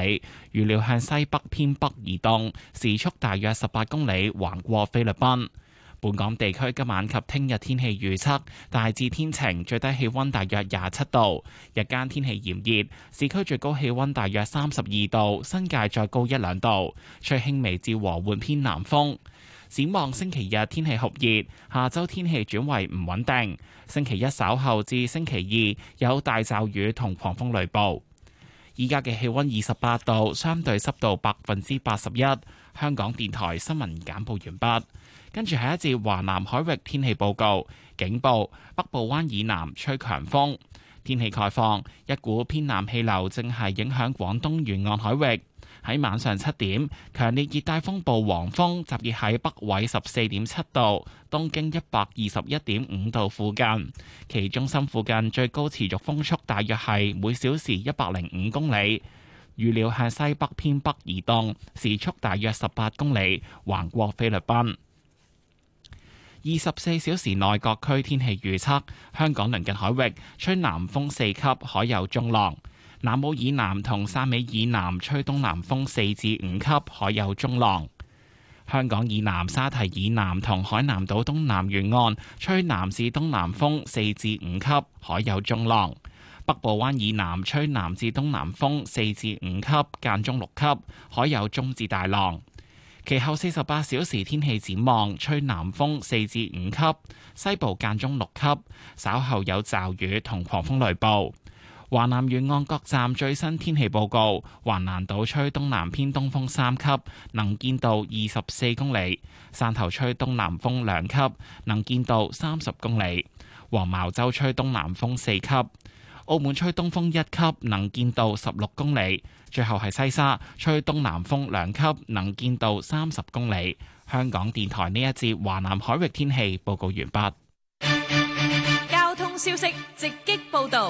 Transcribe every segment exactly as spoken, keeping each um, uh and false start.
里，預料向西北偏北移動，時速大約十八公里，橫過菲律賓。本港地區今晚及聽日天氣預測大致天晴，最低氣溫大約廿七度，日間天氣炎熱，市區最高氣溫大約三十二度，新界再高一兩度，吹輕微至和緩偏南風。展望星期日天氣酷熱，下週天氣轉為唔穩定。星期一稍後至星期二有大驟雨同狂風雷暴。依家嘅氣溫二十八度，相對濕度百分之八十一。香港電台新聞簡報完畢。跟住係一節華南海域天氣報告，警報：北部灣以南吹強風。天氣概況：一股偏南氣流正係影響廣東沿岸海域。喺晚上七點，強烈熱帶風暴黃蜂集結喺北緯十四點七度、東經一百二十一點五度附近，其中心附近最高持續風速大約係每小時一百零五公里。預料向西北偏北移動，時速大約十八公里，橫過菲律賓。二十四小時內各區天氣預測：香港鄰近海域吹南風四級，海有中浪。南澳以南同汕尾以南吹東南風四至五級，海有中浪。香港以南沙堤以南同海南島東南沿岸吹南至東南風四至五級，海有中浪。北部灣以南吹南至東南風四至五級，間中六級，海有中至大浪。其後四十八小時天氣展望，吹南風四至五級，西部間中六級，稍後有驟雨同狂風雷暴。華南沿岸各站最新天氣報告：橫瀾島吹東南偏東風三級，能見度二十四公里；汕頭吹東南風兩級，能見度三十公里；黃茅洲吹東南風四級；澳門吹東風一級，能見度十六公里；最後係西沙吹東南風兩級，能見度三十公里。香港電台呢一節華南海域天氣報告完畢。 交通消息直擊報道。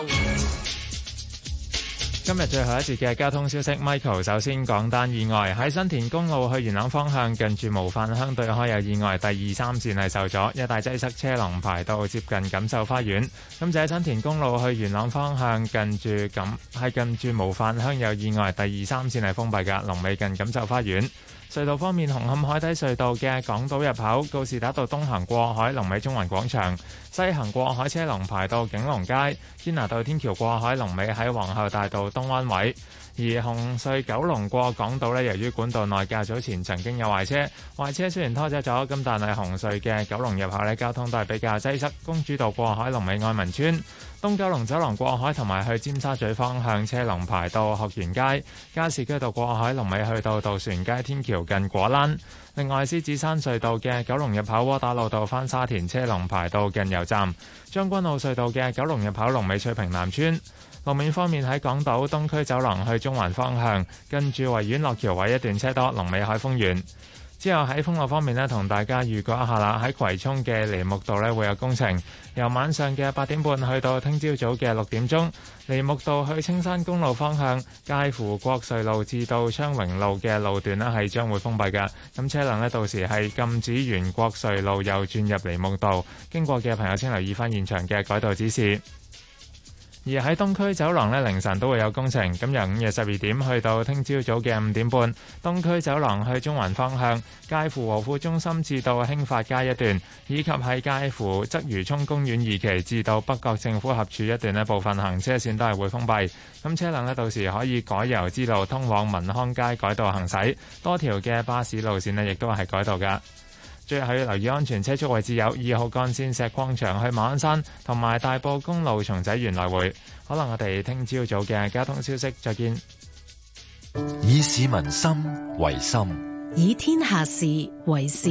今日最後一節嘅交通消息 ，Michael 首先講單意外，喺新田公路去元朗方向近住模範鄉對開有意外，第二三線係受阻，一大擠塞車龍排到接近錦繡花園。咁就喺新田公路去元朗方向近住錦係近住模範鄉有意外，第二三線係封閉㗎，龍尾近錦繡花園。隧道方面，紅磡海底隧道嘅港島入口告士打道東行過海，龍尾中環廣場；西行過海車龍排到景隆街。堅拿道天橋過海龍尾喺皇后大道東灣位。而紅隧九龍過港島呢，由於管道內較早前曾經有壞車，壞車雖然拖走咗，咁但係紅隧嘅九龍入口呢，交通都係比較擠塞。公主道過海龍尾愛民村，東九龍走廊過海同埋去尖沙咀方向車龍排到學園街。加士居道過海龍尾去到渡船街天橋近果欄。另外，獅子山隧道嘅九龍入口窩打老道返沙田車龍排到近油站。將軍澳隧道嘅九龍入口龍尾翠屏南村。路面方面，喺港島東區走廊去中環方向，跟住維園落橋位一段車多，龍尾海豐園。之後喺封路方面呢，同大家預告一下啦。喺葵涌嘅梨木道呢會有工程，由晚上嘅八點半去到聽朝早嘅六點鐘。梨木道去青山公路方向，介乎國瑞路至到昌榮路嘅路段呢係將會封閉嘅。咁車輛呢到時係禁止沿國瑞路右轉入梨木道，經過嘅朋友請留意翻現場嘅改道指示。而喺東區走廊呢，凌晨都會有工程。咁由午夜十二點去到聽朝早嘅五點半，東區走廊去中環方向，介乎和富中心至到興發街一段，以及係介乎鰂魚涌公園二期至到北角政府合署一段呢部分行車線都係會封閉。咁車輛呢，到時可以改由支路通往民康街改道行駛，多條嘅巴士路線呢亦都係改道㗎。最後要留意安全車速位置有二號幹線石礦場去馬鞍山，同埋大埔公路松仔園來回。可能我哋聽朝早嘅交通消息再見。 以市民心為心， 以天下事為事。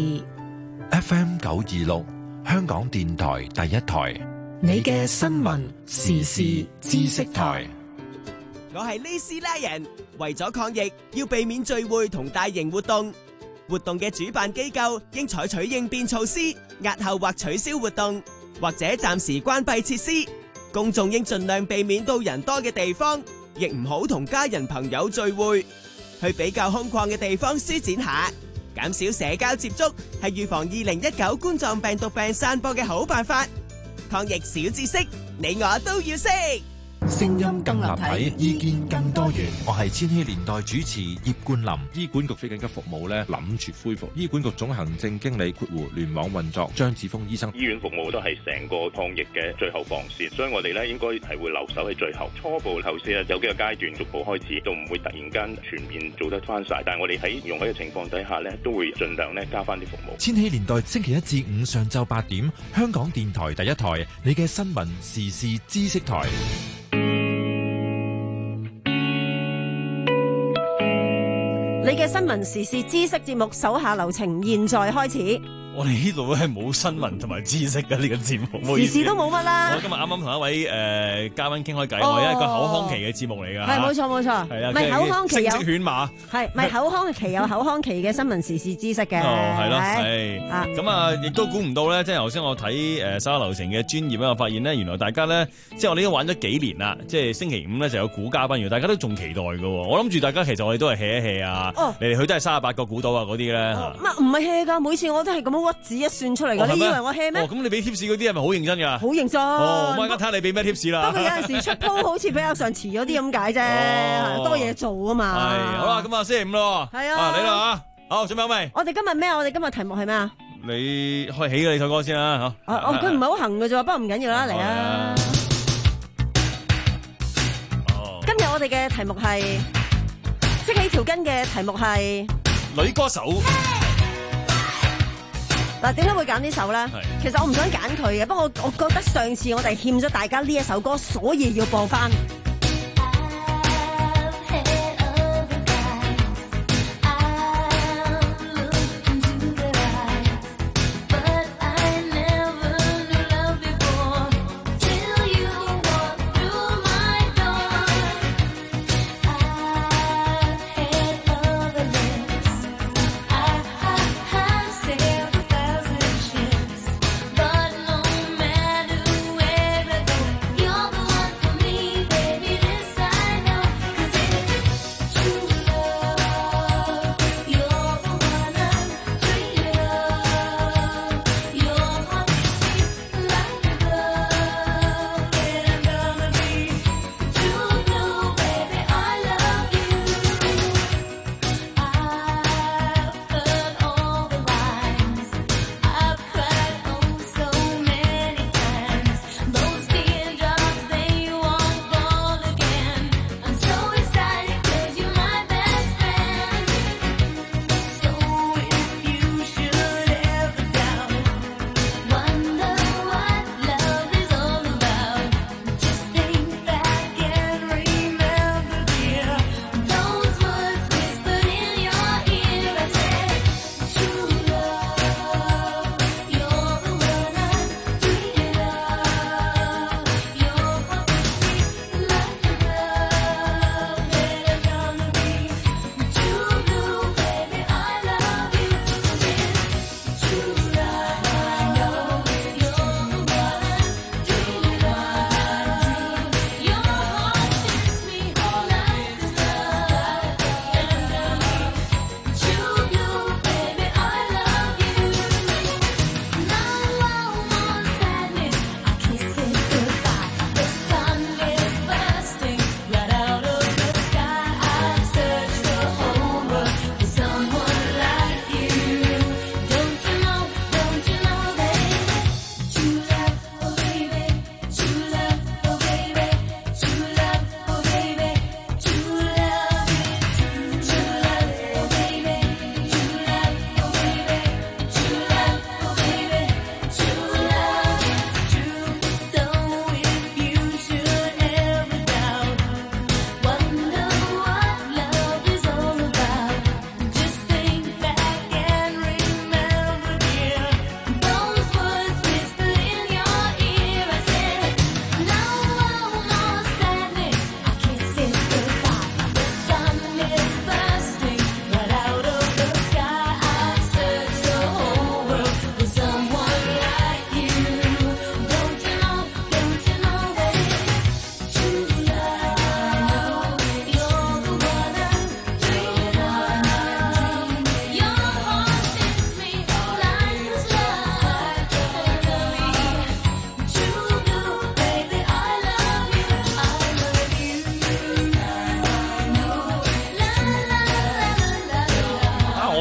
F M 九二六，香港電台第一台， 你嘅新聞時事知識台。 我係呢斯拉人，為咗抗疫，要避免聚會同大型活動。活動嘅主辦機構應採取應變措施，押後或取消活動，或者暫時關閉設施。公眾應盡量避免到人多嘅地方，亦唔好同家人朋友聚會。去比較空曠嘅地方舒展下，減少社交接觸，係預防二零一九冠狀病毒病散播嘅好辦法。抗疫小知識，你我都要識。 聲音更立體，意見更多元。我係千禧年代主持葉冠霖。 醫管局非緊急服務咧，諗住恢復。醫管局總行政經理括弧聯網運作張子峰醫生， 醫院服務都係成個抗疫嘅最後防線，所以我哋咧應該係會留守喺最後。初步頭先有幾個階段逐步開始，都唔會突然間全面做得翻晒。但係我哋喺容許嘅情況底下咧，都會盡量咧加翻啲服務。 千禧年代星期一至五上晝八點，香港電台第一台，你嘅新聞時事知識台。 你嘅新聞時事知識節目手下留情，現在開始。 我哋呢度咧係冇新聞同埋知識嘅呢個節目， 時事都冇乜啦。 我今日啱啱同一位誒嘉賓傾開偈，我係一個口腔期嘅節目嚟㗎。 係冇錯冇錯， 係啊， 唔係口腔期有聲色犬馬， 係唔係口腔期有口腔期嘅新聞時事知識嘅？ 哦，係咯，係啊，咁啊，亦都估唔到咧，即係頭先我睇誒手下留情嘅專頁咧，我發現咧，原來大家咧，即係我哋已經玩咗幾年啦，即係星期五咧就有估嘉賓，原來大家都仲期待㗎喎。我諗住大家其實我哋都係 hea 一 hea 啊，嚟嚟去都係三十八個估到啊嗰啲咧。 唔唔係 hea 㗎，每次我都係咁樣屈指一算出嚟㗎。你以為我 hea 咩？ 哦，咁你俾 tips 嗰啲係咪好認真㗎？ 好認真。 哦，我而家睇下你俾咩 tips 啦。 不過有陣時出鋪好似比較上遲咗啲咁解啫，多嘢做啊嘛。 係，好啦，咁啊星期五咯。 係啊。 嚟啦嚇，好，準備好未？ 我哋今日咩啊？我哋今日題目係咩啊？ 你開起嘅你首歌先啦嚇。 哦哦，佢唔係好行嘅啫，不過唔緊要啦，嚟啊！今日我哋嘅題目係即起條筋嘅題目係女歌手。 嗱，點解會揀呢首咧？其實我唔想揀佢嘅，不過我我覺得上次我哋欠咗大家呢一首歌，所以要播翻。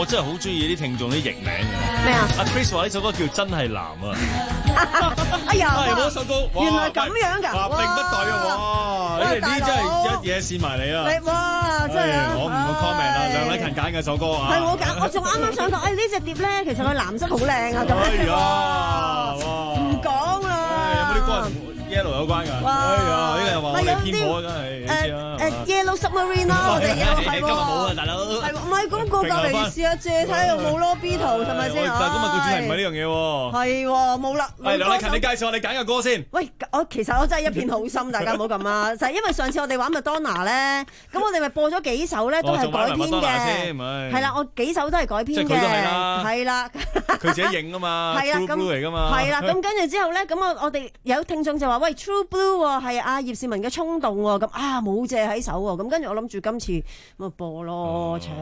我真係好中意啲聽眾啲譯名嘅。 咩啊？ 阿 Chris 話呢首歌叫真係男啊！ 哎呀， 係嗰首歌， 原來咁樣㗎， 並不對啊！哇，你哋呢真係一嘢線埋你啊！ 你哇，真係我唔好 comment 啦，梁禮勤揀嘅首歌啊！ 係我揀，我仲啱啱想講，誒呢隻碟咧，其實佢藍色好靚啊！咁哎呀，哇！ 唔講啦， 有冇啲歌？Yellow 有關㗎，哎呀，呢個又話我哋偏頗真係， 誒誒 Yellow Submarine 咯，我哋有係今日冇啊，大佬， 係唔係咁個隔離試下借睇有冇咯 Beatles 係咪先？ 但係今日個主題唔係呢樣嘢喎， 係喎冇啦。 係梁禮勤，你介紹下你揀嘅歌先。 喂，我其實我真係一片好心，大家唔好咁啊！就係因為上次我哋玩麥當娜咧，咁我哋咪播咗幾首咧，都係改編嘅，係啦，我幾首都係改編嘅，係啦， 佢自己認啊嘛， 係啦，咁嚟㗎嘛，係啦，咁跟住之後咧，咁我我哋有聽眾就話：喂 ，True Blue 喎，係阿葉倩文嘅衝動喎，咁啊冇借喺手喎，咁跟住我諗住今次咪播咯，切！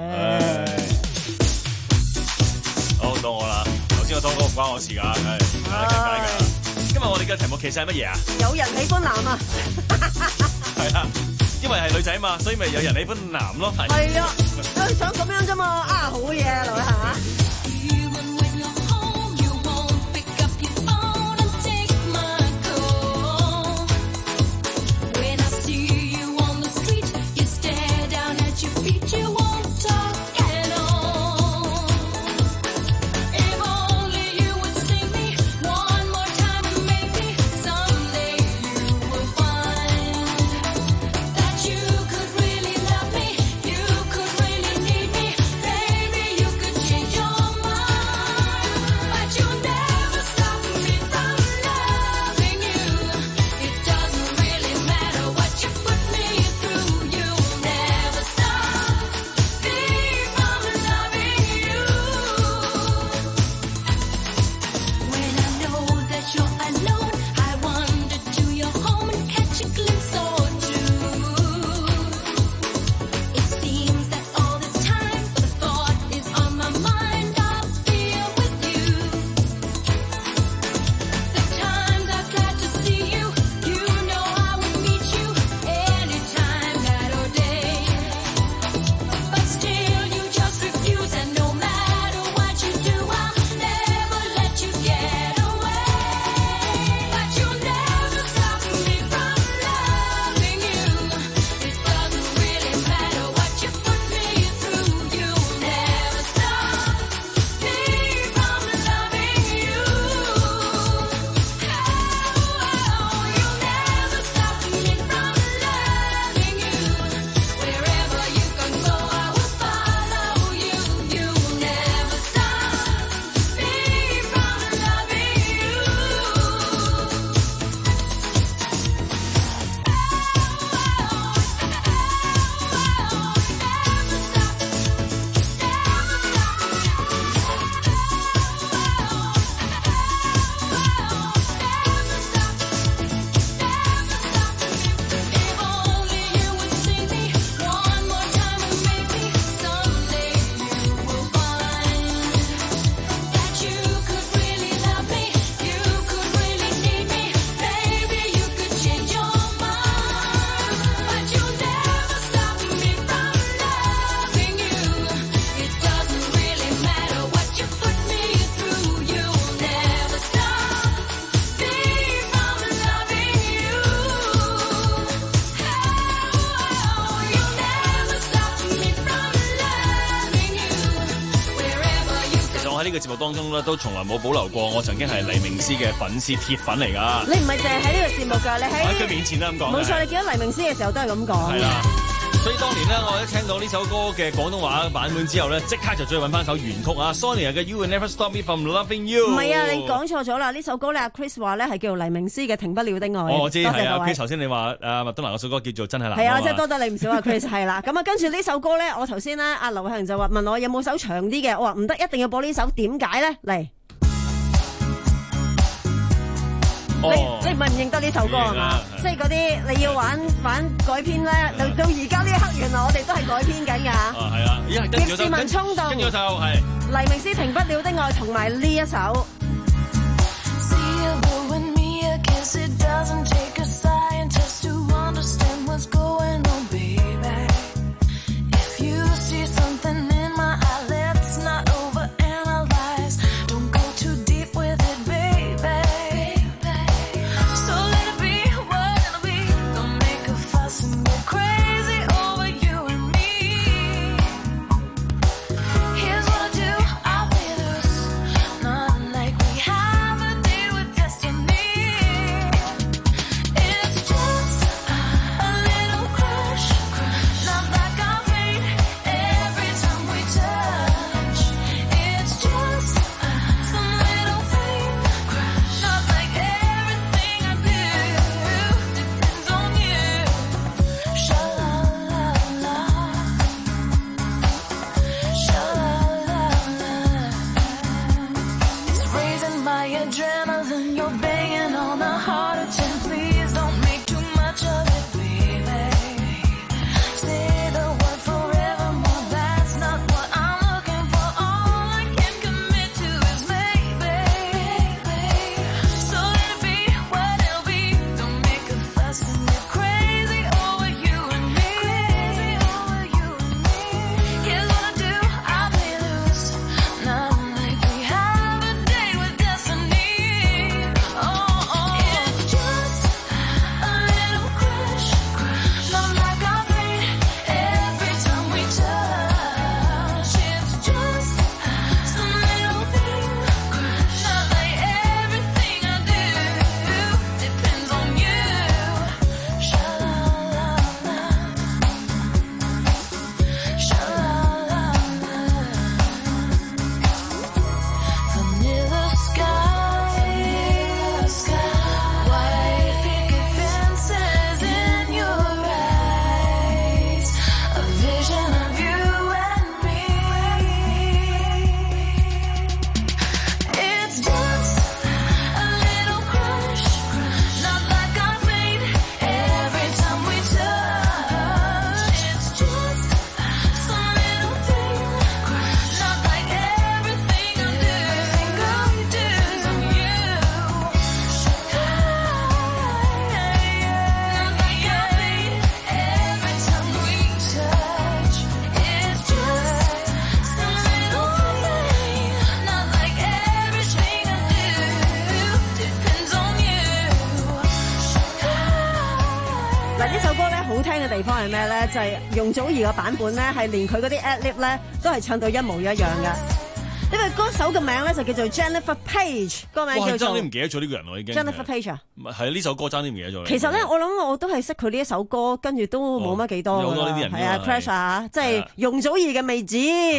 好到我啦，頭先嗰首歌唔關我事㗎，係係解㗎。今日我哋嘅題目其實係乜嘢啊？ 有人喜歡男啊！ 係啊，因為係女仔嘛，所以咪有人喜歡男咯。 係啊，佢想咁樣啫嘛，啊好嘢啊，劉偉恒啊！ 喺呢個節目當中咧，都從來冇保留過我曾經係黎明斯嘅粉絲鐵粉嚟㗎。 你唔係淨係喺呢個節目㗎，你喺喺佢面前都咁講。 冇錯，你見到黎明斯嘅時候都係咁講。 係啦，所以當年咧，我一聽到呢首歌嘅廣東話版本之後咧，即刻就再揾翻首原曲啊 ，Sonia 嘅 You Will Never Stop Me From Loving You。 唔係啊，你講錯咗啦！呢首歌咧，阿 Chris 話咧係叫做黎明斯嘅《停不了的愛》。 哦，我知係啊 ，Chris 頭先你話誒麥當娜嗰首歌叫做真係男。 係啊，即係多得你唔少啊 ，Chris 係啦。咁啊，跟住呢首歌咧，我頭先咧阿劉偉恒就話問我有冇首長啲嘅，我話唔得，一定要播呢首，點解咧？嚟。你你唔係唔認得呢首歌係嘛？即係嗰啲你要玩玩改編咧，到到而家呢一刻，原來我哋都係改編緊㗎。 啊，係啊，咦係跟住葉倩文衝動， 跟住就係黎明斯停不了的愛，同埋呢一首。 係咩咧？就係容祖兒嘅版本咧，係連佢嗰啲 ad-lib 咧都係唱到一模一樣嘅。呢個歌手嘅名咧就叫做 Jennifer Page， 歌名叫做。 哇！爭啲唔記得咗呢個人我已經。 Jennifer Page 啊？ 係呢首歌爭啲唔記得咗。 其實咧，我諗我都係識佢呢一首歌，跟住都冇乜幾多。 有好多呢啲人。 係啊 ，Pressure 即係容祖兒嘅妹子。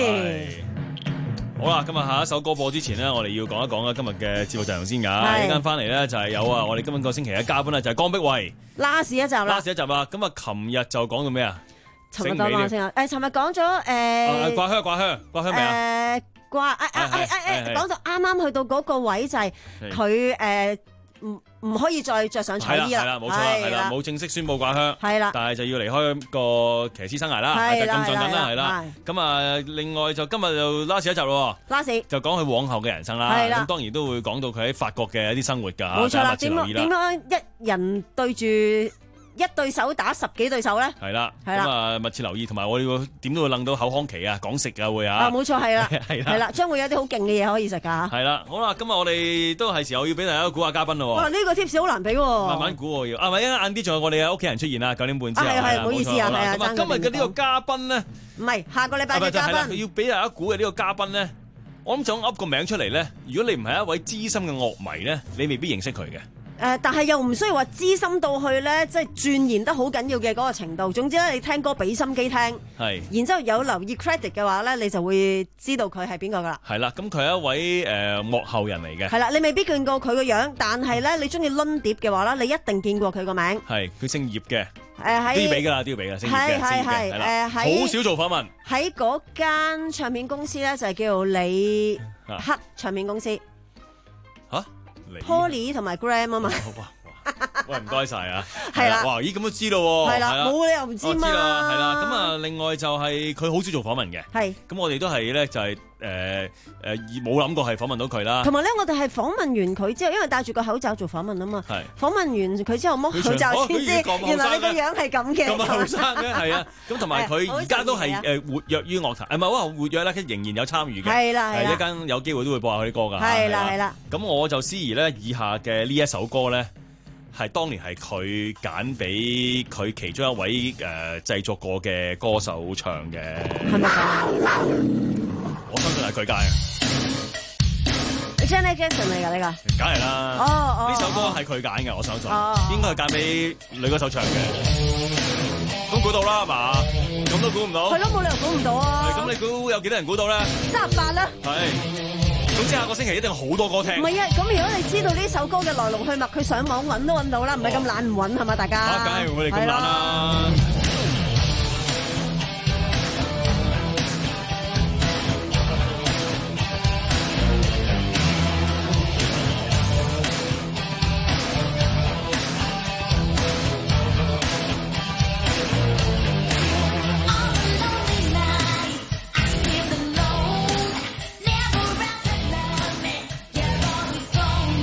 好啦，今日下一首歌播之前呢，我哋要講一講啦，今日嘅節目陣容先㗎。一陣間翻嚟咧就係有啊，我哋今日個星期嘅嘉賓咧就係江碧慧。 last 一集啦。 last 一集啊！咁啊，琴日就講到咩啊？ 尋日講先啊！誒，尋日講咗誒。 掛香掛香掛香未啊？ 誒掛誒誒誒誒，講到啱啱去到嗰個位就係佢誒。唔唔可以再着上彩衣啦， 係啦，冇錯啦，係啦，冇正式宣布掛香， 係啦， 但係就要離開個騎師生涯啦，係咁上緊啦，係啦，咁啊，另外就今日就 last 一集咯，last 就講佢往後嘅人生啦，咁當然都會講到佢喺法國嘅一啲生活㗎， 冇錯啦，點樣點樣一人對住一對手打十幾對手咧？係啦，係啦，咁啊密切留意，同埋我哋會點都會諗到口腔期啊，講食啊會啊，啊冇錯係啦，係啦，係啦，將會有啲好勁嘅嘢可以食㗎。係啦，好啦，今日我哋都係時候要俾大家估下嘉賓咯。哇，呢個 tips 好難俾喎，慢慢估要。啊，咪晏啲仲有我哋嘅屋企人出現啦，九點半之後。係係，唔好意思啊，係啊。咁啊，今日嘅呢個嘉賓咧，唔係下個禮拜嘅嘉賓，要俾大家估嘅呢個嘉賓咧，我諗想噏個名出嚟咧。如果你唔係一位資深嘅樂迷咧，你未必認識佢嘅。誒、呃，但係又唔需要話資深到去咧，即係鑽研得好緊要嘅嗰個程度。總之咧，你聽歌俾心機聽，係，然之後有留意 credit 嘅話咧，你就會知道佢係邊個噶啦。係啦，咁佢係一位誒、呃、幕後人嚟嘅。係啦，你未必見過佢個樣，但係咧，你中意掄碟嘅話咧，你一定見過佢個名。係，佢姓葉嘅。誒、呃，喺都要俾噶啦，都要俾噶，姓葉嘅，係係誒喺好少做訪問。喺嗰間唱片公司咧，就係叫做李克唱片公司。吓、啊？Poly 同埋 Gram 啊嘛，喂唔該晒啊，係啦，哇咦咁都知咯，係啦，冇理由唔知嘛，知啦，係啦，咁啊另外就係佢好少做訪問嘅，係，咁我哋都係咧就係誒誒冇諗過係訪問到佢啦，同埋咧我哋係訪問完佢之後，因為戴住個口罩做訪問啊嘛，係，訪問完佢之後剝口罩先知，原來你個樣係咁嘅，咁後生嘅係啊，咁同埋佢而家都係誒活躍於樂壇，係咪哇活躍咧？佢仍然有參與嘅，係啦係啦，一間有機會都會播下佢啲歌㗎，係啦係啦，咁我就思疑咧以下嘅呢一首歌咧。係當年係佢揀俾佢其中一位誒、呃、製作過嘅歌手唱嘅，係咪咁？我相信係佢揀嘅。Janet Jackson 嚟㗎呢個？梗係啦。哦哦。呢首歌係佢揀嘅，我相信。哦。應該係揀俾女歌手唱嘅。都估到啦，係嘛？咁都估唔到。係咯，冇理由估唔到啊。咁你估有幾多人估到咧？三十八啦。係。總之下個星期一定有好多歌聽。唔係啊，咁如果你知道呢首歌嘅來龍去脈，佢上網揾都揾到啦，唔係咁懶唔揾係嘛，大家。啊，梗係我哋咁懶啦。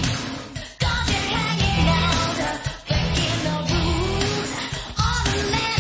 All the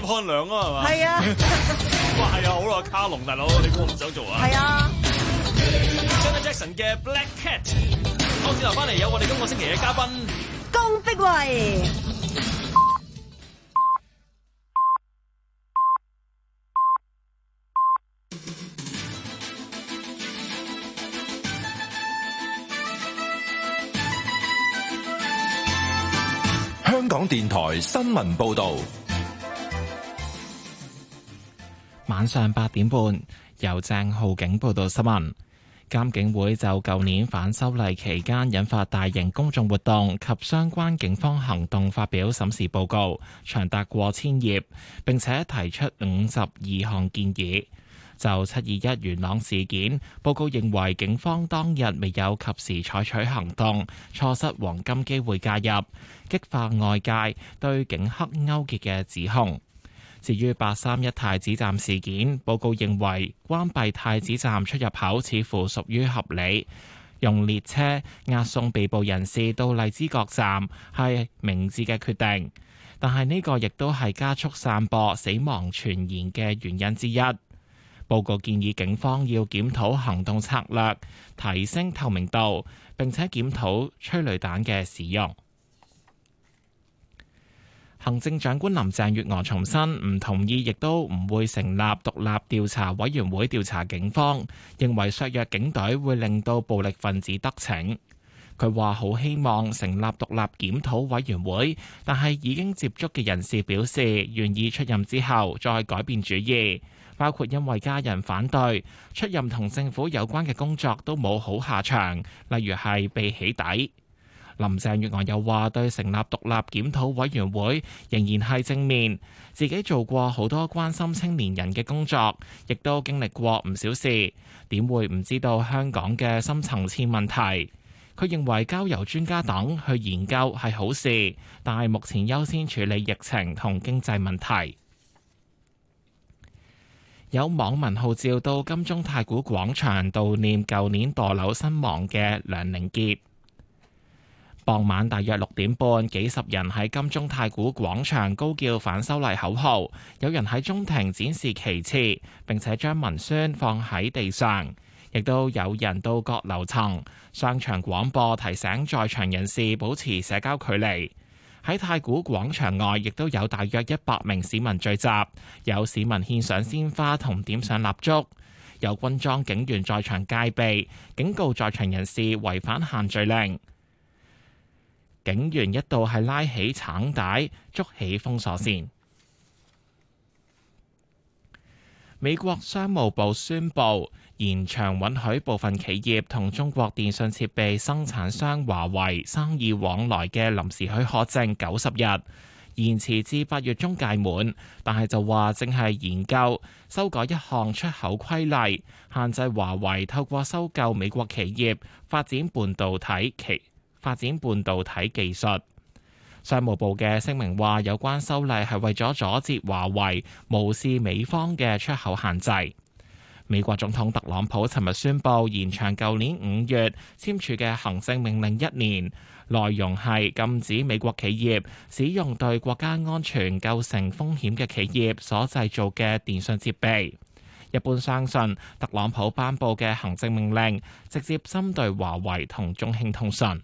漢良啊，係嘛？ 係啊。 哇，係啊，好啦，卡龍大佬，你估我唔想做啊？ 係啊。 Janet Jackson 嘅 Black Cat， 當時留翻嚟有我哋今個星期嘅嘉賓江碧慧。 香港電台新聞報道， 晚上八點半由鄭浩景報道新聞。監警會就舊年反修例期間引發大型公眾活動及相關警方行動發表審視報告，長達過千頁，並且提出五十二項建議。就七二一元朗事件，報告認為警方當日未有及時採取行動，錯失黃金機會介入，激化外界對警黑勾結嘅指控。至於八三一太子站事件，報告認為關閉太子站出入口似乎屬於合理，用列車押送被捕人士到荔枝角站係明智嘅決定，但係呢個亦都係加速散播死亡傳言嘅原因之一。報告建議警方要檢討行動策略，提升透明度，並且檢討催淚彈嘅使用。行政長官林鄭月娥重申唔同意，亦都唔會成立獨立調查委員會調查警方，認為削弱警隊會令到暴力分子得逞。佢話好希望成立獨立檢討委員會，但係已經接觸嘅人士表示願意出任之後再改變主意，包括因為家人反對，出任同政府有關嘅工作都冇好下場，例如係被起底。林鄭月娥又話對成立獨立檢討委員會仍然係正面，自己做過好多關心青年人嘅工作，亦都經歷過唔少事，點會唔知道香港嘅深層次問題？佢認為交由專家等去研究係好事，但係目前優先處理疫情同經濟問題。有網民號召到金鐘太古廣場悼念舊年墮樓身亡嘅梁凌傑。傍晚大約六點半，幾十人喺金鐘太古廣場高叫反修例口號，有人喺中庭展示旗幟，並且將文宣放喺地上，亦都有人到各樓層商場廣播提醒在場人士保持社交距離。喺太古廣場外，亦都有大約一百名市民聚集，有市民獻上鮮花同點上蠟燭，有軍裝警員在場戒備，警告在場人士違反限聚令。警員一度係拉起橙帶，捉起封鎖線。美國商務部宣布延長允許部分企業同中國電信設備生產商華為生意往來嘅臨時許可證九十日，延遲至八月中屆滿，但係就話正係研究修改一項出口規例，限制華為透過收購美國企業發展半導體企發展半導體技術。商務部嘅聲明話，有關修例係為咗阻截華為無視美方嘅出口限制。美國總統特朗普尋日宣布延長舊年五月簽署嘅行政命令一年，內容係禁止美國企業使用對國家安全構成風險嘅企業所製造嘅電信設備。一般相信特朗普頒布嘅行政命令直接針對華為同中興通訊。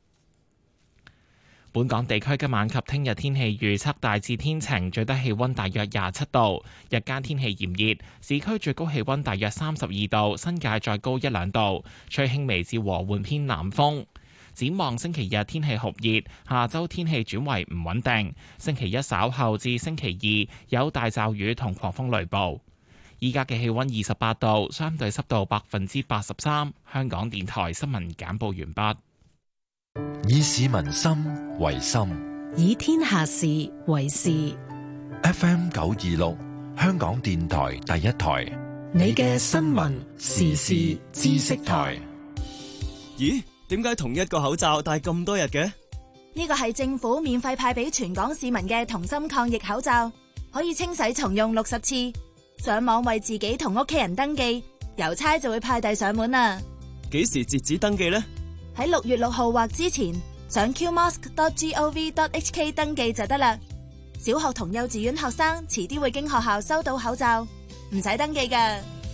本港地區今晚及聽日天氣預測大致天晴，最低氣溫大約廿七度，日間天氣炎熱，市區最高氣溫大約三十二度，新界再高一兩度，吹輕微至和緩偏南風。展望星期日天氣酷熱，下周天氣轉為唔穩定，星期一稍後至星期二有大驟雨同狂風雷暴。依家嘅氣溫二十八度，相對濕度百分之八十三。香港電台新聞簡報完畢。 以市民心為心， 以天下事為事。 F M 九二六，香港電台第一台， 你嘅新聞時事知識台。 咦？點解同一個口罩戴咁多日嘅？ 呢個係政府免費派俾全港市民嘅同心抗疫口罩，可以清洗重用六十次。上網為自己同屋企人登記，郵差就會派遞上門啦。 幾時截止登記呢？ 喺六月六號或之前，上 q mask dot gov dot hk 登記就得啦。 小學同幼稚園學生遲啲會經學校收到口罩，唔使登記㗎。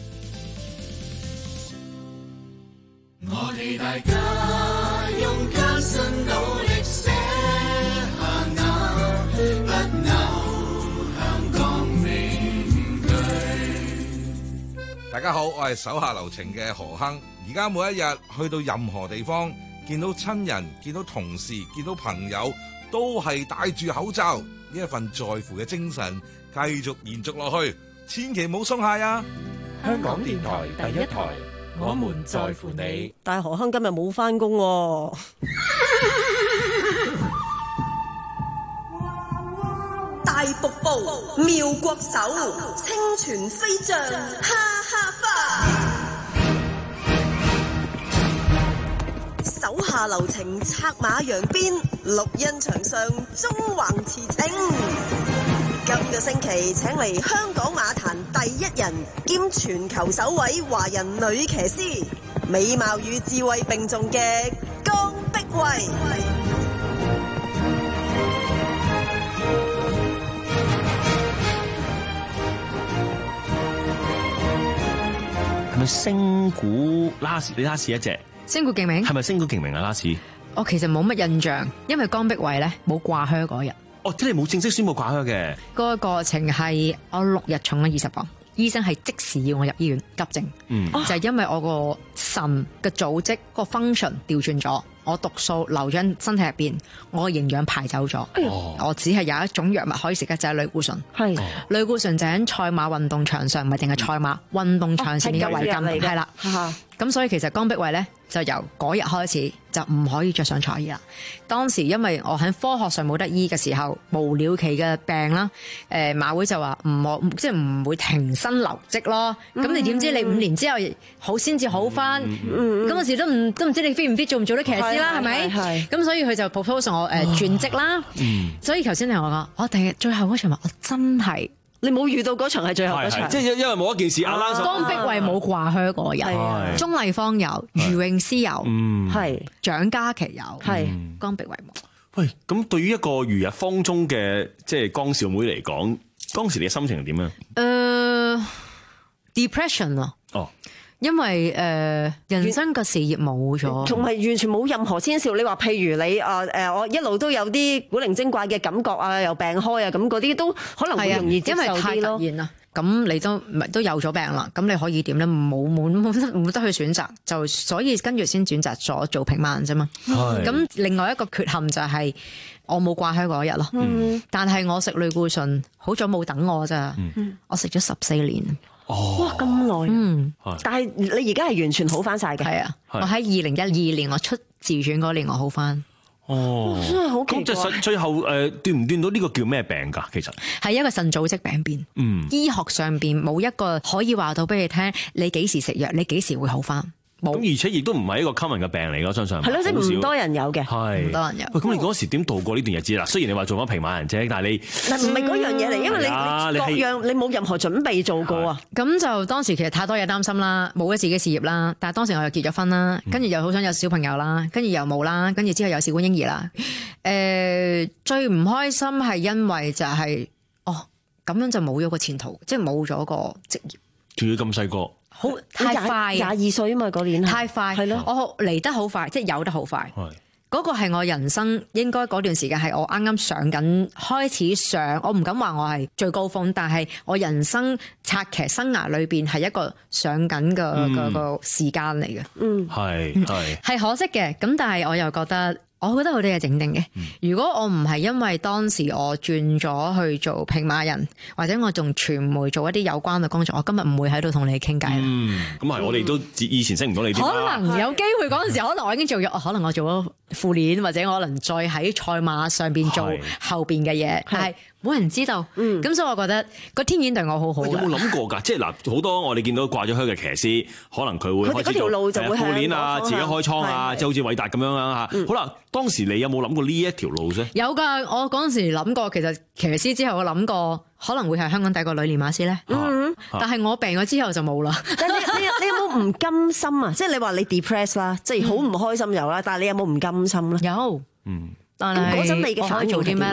我哋大家用艱辛努力寫下那不朽香港名句。 大家好，我係手下留情嘅何亨。而家每一日去到任何地方，見到親人、見到同事、見到朋友，都係戴住口罩。呢一份在乎嘅精神繼續延續落去，千祈唔好鬆懈啊！ 香港電台第一台，我們在乎你。 但係何亨今日冇返工喎。 大瀑布，妙國手，清泉飛將，哈哈花。手下留情，策馬揚鞭，綠茵場上，縱橫馳騁。今個星期請嚟香港馬壇第一人兼全球首位華人女騎師，美貌與智慧並重嘅江碧慧。 係咪星股拉士？你拉士一隻？ 星股勁明係咪星股勁明啊？拉士， 我其實冇乜印象，因為江碧慧咧冇掛靴嗰日。 哦，即係你冇正式宣布掛靴嘅。 嗰個過程係我六日重咗二十磅，醫生係即時要我入醫院急症，嗯，就係因為我個腎嘅組織個 function 調轉咗，我毒素留咗喺身體入邊，我個營養排走咗，哦，我只係有一種藥物可以食嘅，就係類固醇。係類固醇就喺賽馬運動場上，唔係淨係賽馬運動場上面嘅違禁，係啦。咁所以其實江碧慧咧就由嗰日開始就唔可以着上彩衣啦。當時因為我喺科學上冇得醫嘅時候，無了期嘅病啦，誒馬會就話唔好，即係唔會停薪留職咯。咁、嗯、你點知你五年之後好先至好翻？咁、嗯、嗰、嗯、時都唔都唔知你 fit 唔 fit 做唔做得騎師啦，係咪？咁所以佢就 propose 我誒轉職啦。嗯、所以頭先你同我講，我第日最後嗰場話，我真係。 你冇遇到嗰場係最後嗰場， 即係因為冇一件事。阿拉江碧慧冇掛靴嗰日，鍾麗芳有，余詠詩有，係蔣嘉琪有，係江碧慧冇。 喂，咁對於一個如日方中嘅即係江少妹嚟講，當時你嘅心情係點啊？ 誒、呃、，depression 啊。哦。因為誒、呃、人生嘅事業冇咗， 仲係完全冇任何先兆。你話譬如你啊誒、呃，我一路都有啲古靈精怪嘅感覺啊，又病開啊，咁嗰啲都可能會容易接受啲咯。因為太突然啦，咁你都唔係都有咗病啦，咁你可以點咧？冇冇冇得冇得去選擇，就所以跟住先選擇咗做平馬人啫嘛。咁另外一個缺陷就係我冇掛靴嗰日咯。嗯、但係我食類固醇，好彩冇等我咋。嗯、我食咗十四年。 哦， 哇咁耐，嗯，但係你而家係完全好翻晒嘅， 係啊，我喺二零一二年我出自傳嗰年我好翻， 哦，真係好奇怪。咁就實最後誒斷唔斷到呢個叫咩病噶？其實係一個腎組織病變，嗯，醫學上邊冇一個可以話到俾你聽，你幾時食藥，你幾時會好翻。 咁而且亦都唔係一個 common 嘅病嚟咯，相信係咯，即係唔多人有嘅， 係唔多人有。 喂，咁你嗰時點度過呢段日子啦？雖然你話做咗平馬人啫，但係你嗱唔係嗰樣嘢嚟，因為你、啊、你各樣你冇任何準備做過啊。 咁就當時其實太多嘢擔心啦，冇咗自己事業啦，但係當時我又結咗婚啦，跟住又好想有小朋友啦，跟住又冇啦，跟住之後有試管嬰兒啦。誒、呃，最唔開心係因為就係、是、哦咁樣就冇咗個前途，即係冇咗個職業， 仲要咁細個。 好太快， 廿二歲啊嘛，嗰年太快係咯，我嚟得好快，即係有得好快。係嗰個係我人生應該嗰段時間係我啱啱上緊開始上，我唔敢話我係最高峰，但係我人生策騎生涯裏邊係一個上緊嘅個個時間嚟嘅。嗯， 係係係可惜嘅，咁但係我又覺得。我覺得佢哋係整定嘅。如果我唔係因為當時我轉咗去做平馬人，或者我仲傳媒做一啲有關嘅工作，我今日唔會喺度同你傾偈啦。 嗯，咁係我哋都以前識唔到你啲。 可能有機會嗰陣時，可能我已經做咗，可能我做咗副練，或者我可能再喺賽馬上邊做後邊嘅嘢，但係冇人知道。嗯，咁所以我覺得個天演對我好好。 有冇諗過㗎？即係嗱，好多我哋見到掛咗靴嘅騎師，可能佢會開始做副練啊，自己開倉啊，即係好似偉達咁樣樣嚇。好啦。當時你有冇諗過呢一條路啫？ 有㗎，我嗰陣時諗過，其實騎師之後我諗過可能會係香港第一個女練馬師咧。嗯，但係我病咗之後就冇啦。 但係你你你有冇唔甘心啊？即係你話你 depress 啦，即係好唔開心有啦。但係你有冇唔甘心咧？ 有， 嗯。 但係嗰陣你嘅反應做啲咩咧？嗰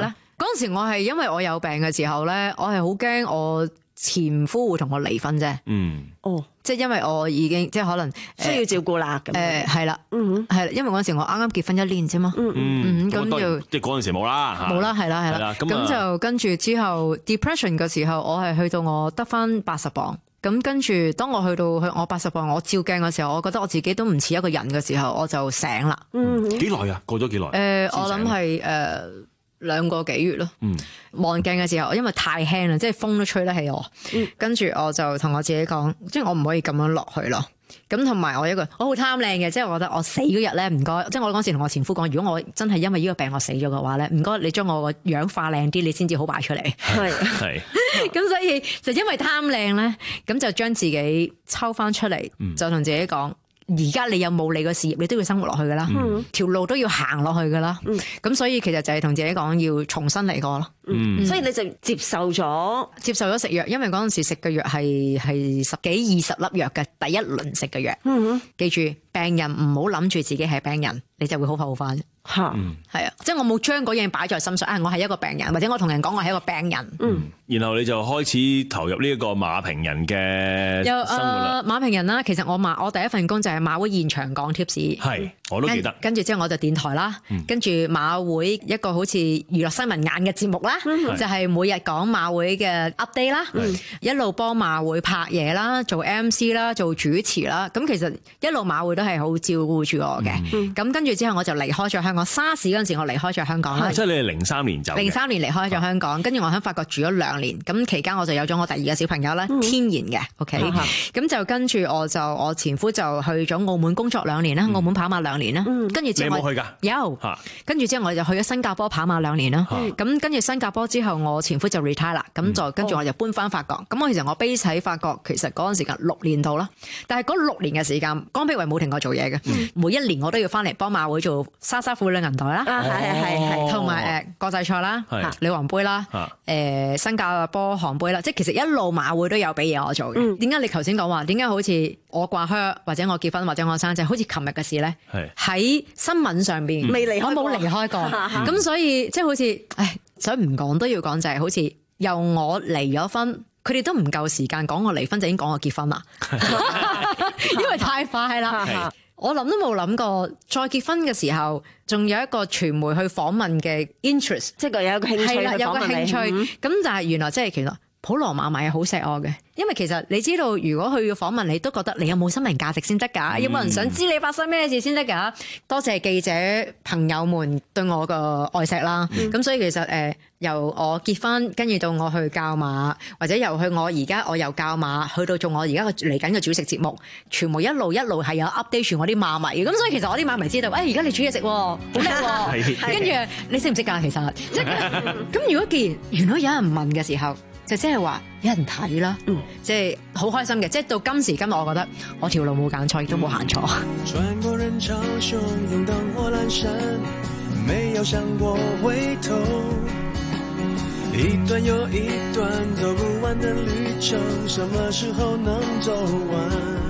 嗰陣時我係因為我有病嘅時候咧，我係好驚我前夫會同我離婚啫。嗯，哦，即係因為我已經即係可能需要照顧啦。 誒係啦，嗯係啦，因為嗰陣時我啱啱結婚一年啫嘛。嗯嗯，咁就即係嗰陣時冇啦， 冇啦，係啦係啦。咁就跟住之後 depression 嘅時候，我係去到我得返八十磅。咁跟住，當我去到去我八十磅，我照鏡嘅時候，我覺得我自己都唔似一個人嘅時候，我就醒啦。 嗯，幾耐啊？過咗幾耐？誒、 呃，我諗係誒兩個幾月咯。嗯，望鏡嘅時候，因為太輕啦，即係風都吹得起我。嗯，跟住我就同我自己講，即係我唔可以咁樣落去咯。咁同埋我一個，我好貪靚嘅，即係我覺得我死嗰日咧，唔該，即係我嗰時同我前夫講，如果我真係因為呢個病我死咗嘅話咧，唔該你將我個樣化靚啲，你先至好擺出嚟。係係，咁所以就因為貪靚咧，咁就將自己抽翻出嚟，嗯、就同自己講。而家你有冇你個事業，你都要生活落去噶啦，條、嗯、路都要行落去噶啦。咁、嗯、所以其實就係同自己講要重新嚟過咯。嗯、 所以你就接受咗接受咗食藥，因為嗰陣時食嘅藥係係十幾二十粒藥嘅第一輪食嘅藥。嗯、記住病人唔好諗住自己係病人，你就會好快好翻。吓，係啊，即係我冇將嗰樣擺在心上。啊，我係一個病人，或者我同人講我係一個病人。嗯， 然後你就開始投入呢一個馬評人嘅生活啦。 馬評人啦，其實我馬我第一份工就係馬會現場講貼士。 係，我都記得。跟住之後我就電台啦，嗯、跟住馬會一個好似娛樂新聞眼嘅節目啦，嗯、就係每日講馬會嘅 update 啦，嗯、一路幫馬會拍嘢啦，做 M C 啦，做主持啦。咁其實一路馬會都係好照顧住我嘅。咁、嗯、跟住之後我就離開咗香港。沙士嗰陣時我離開咗香港啦。 即係你係零三年走。 零三年離開咗香港，跟住、啊、我喺法國住咗兩年。咁期間我就有咗我第二個小朋友啦，嗯、天然嘅。OK，咁、嗯、就跟住我就我前夫就去咗澳門工作兩年啦，嗯、澳門跑馬兩年啦。嗯、跟住之後你有冇去㗎？ 有。啊、跟住之後我就去咗新加坡跑馬兩年啦。咁、啊、跟住新加坡之後，我前夫就 retire 啦。咁就跟住我就搬翻法國。咁、嗯、我其實我 base 喺法國，其實嗰陣時間六年度啦。但係嗰六年嘅時間，江碧維冇停過做嘢嘅。嗯、每一年我都要翻嚟幫馬會做莎莎婦女銀袋啦。係係係，同埋誒國際賽啦，女王杯啦，誒新加坡航杯啦，即係其實一路馬會都有俾嘢我做嘅。點解你頭先講話？點解好似我掛靴或者我結婚或者我生仔，好似琴日嘅事咧？喺新聞上邊未離開，我冇離開過。咁所以即係好似，誒想唔講都要講，就係好似由我離咗婚，佢哋都唔夠時間講我離婚，就已經講我結婚啦，因為太快啦。我諗都冇諗過，再結婚嘅時候，仲有一個傳媒去訪問嘅 interest， 即係有一個興趣， 有個興趣。咁、嗯、但係原來即係其實普羅馬迷係好錫我嘅，因為其實你知道，如果佢要訪問你，都覺得你有冇新聞價值先得㗎，有冇人想知你發生咩事先得㗎？多謝記者朋友們對我嘅愛錫啦。咁、嗯、所以其實誒、呃，由我結婚跟住到我去教馬，或者由去我而家我又教馬，去到做我而家嚟緊嘅煮食節目，全部一路一路係有 update 住我啲馬迷。咁所以其實我啲馬迷知道，誒而家你煮嘢食，好叻喎。跟住你識唔識㗎？其實即係咁。如果既然原來有人問嘅時候，就即係話有人睇啦，嗯、即係好開心嘅。即係到今時今日，我覺得我條路冇揀錯，亦都冇行錯。穿過人潮洶湧燈火闌珊，沒有想過回頭，一段又一段走不完的旅程，什麼時候能走完？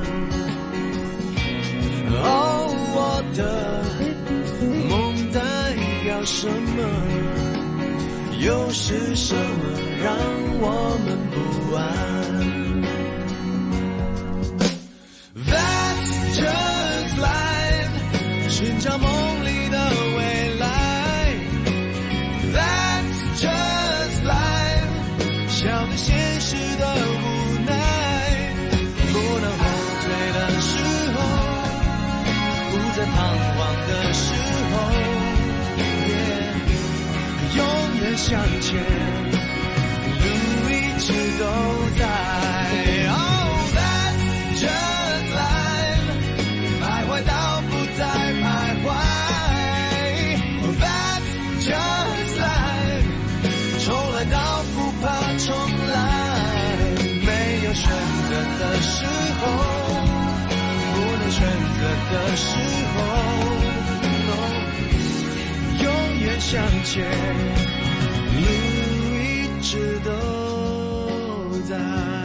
哦，我的夢代表什麼？又是什麼讓我們不安？ That's just life， 尋找夢裡的未來。 That's just life， 笑對現實的無奈。不能後退的時候，不再彷徨的時候，永遠向前，路一直都在。Oh, that's just life， 徘徊到不再徘徊。Oh, that's just life， 重來到不怕重來。沒有選擇的時候，不能選擇的時候。向前，路一直都在。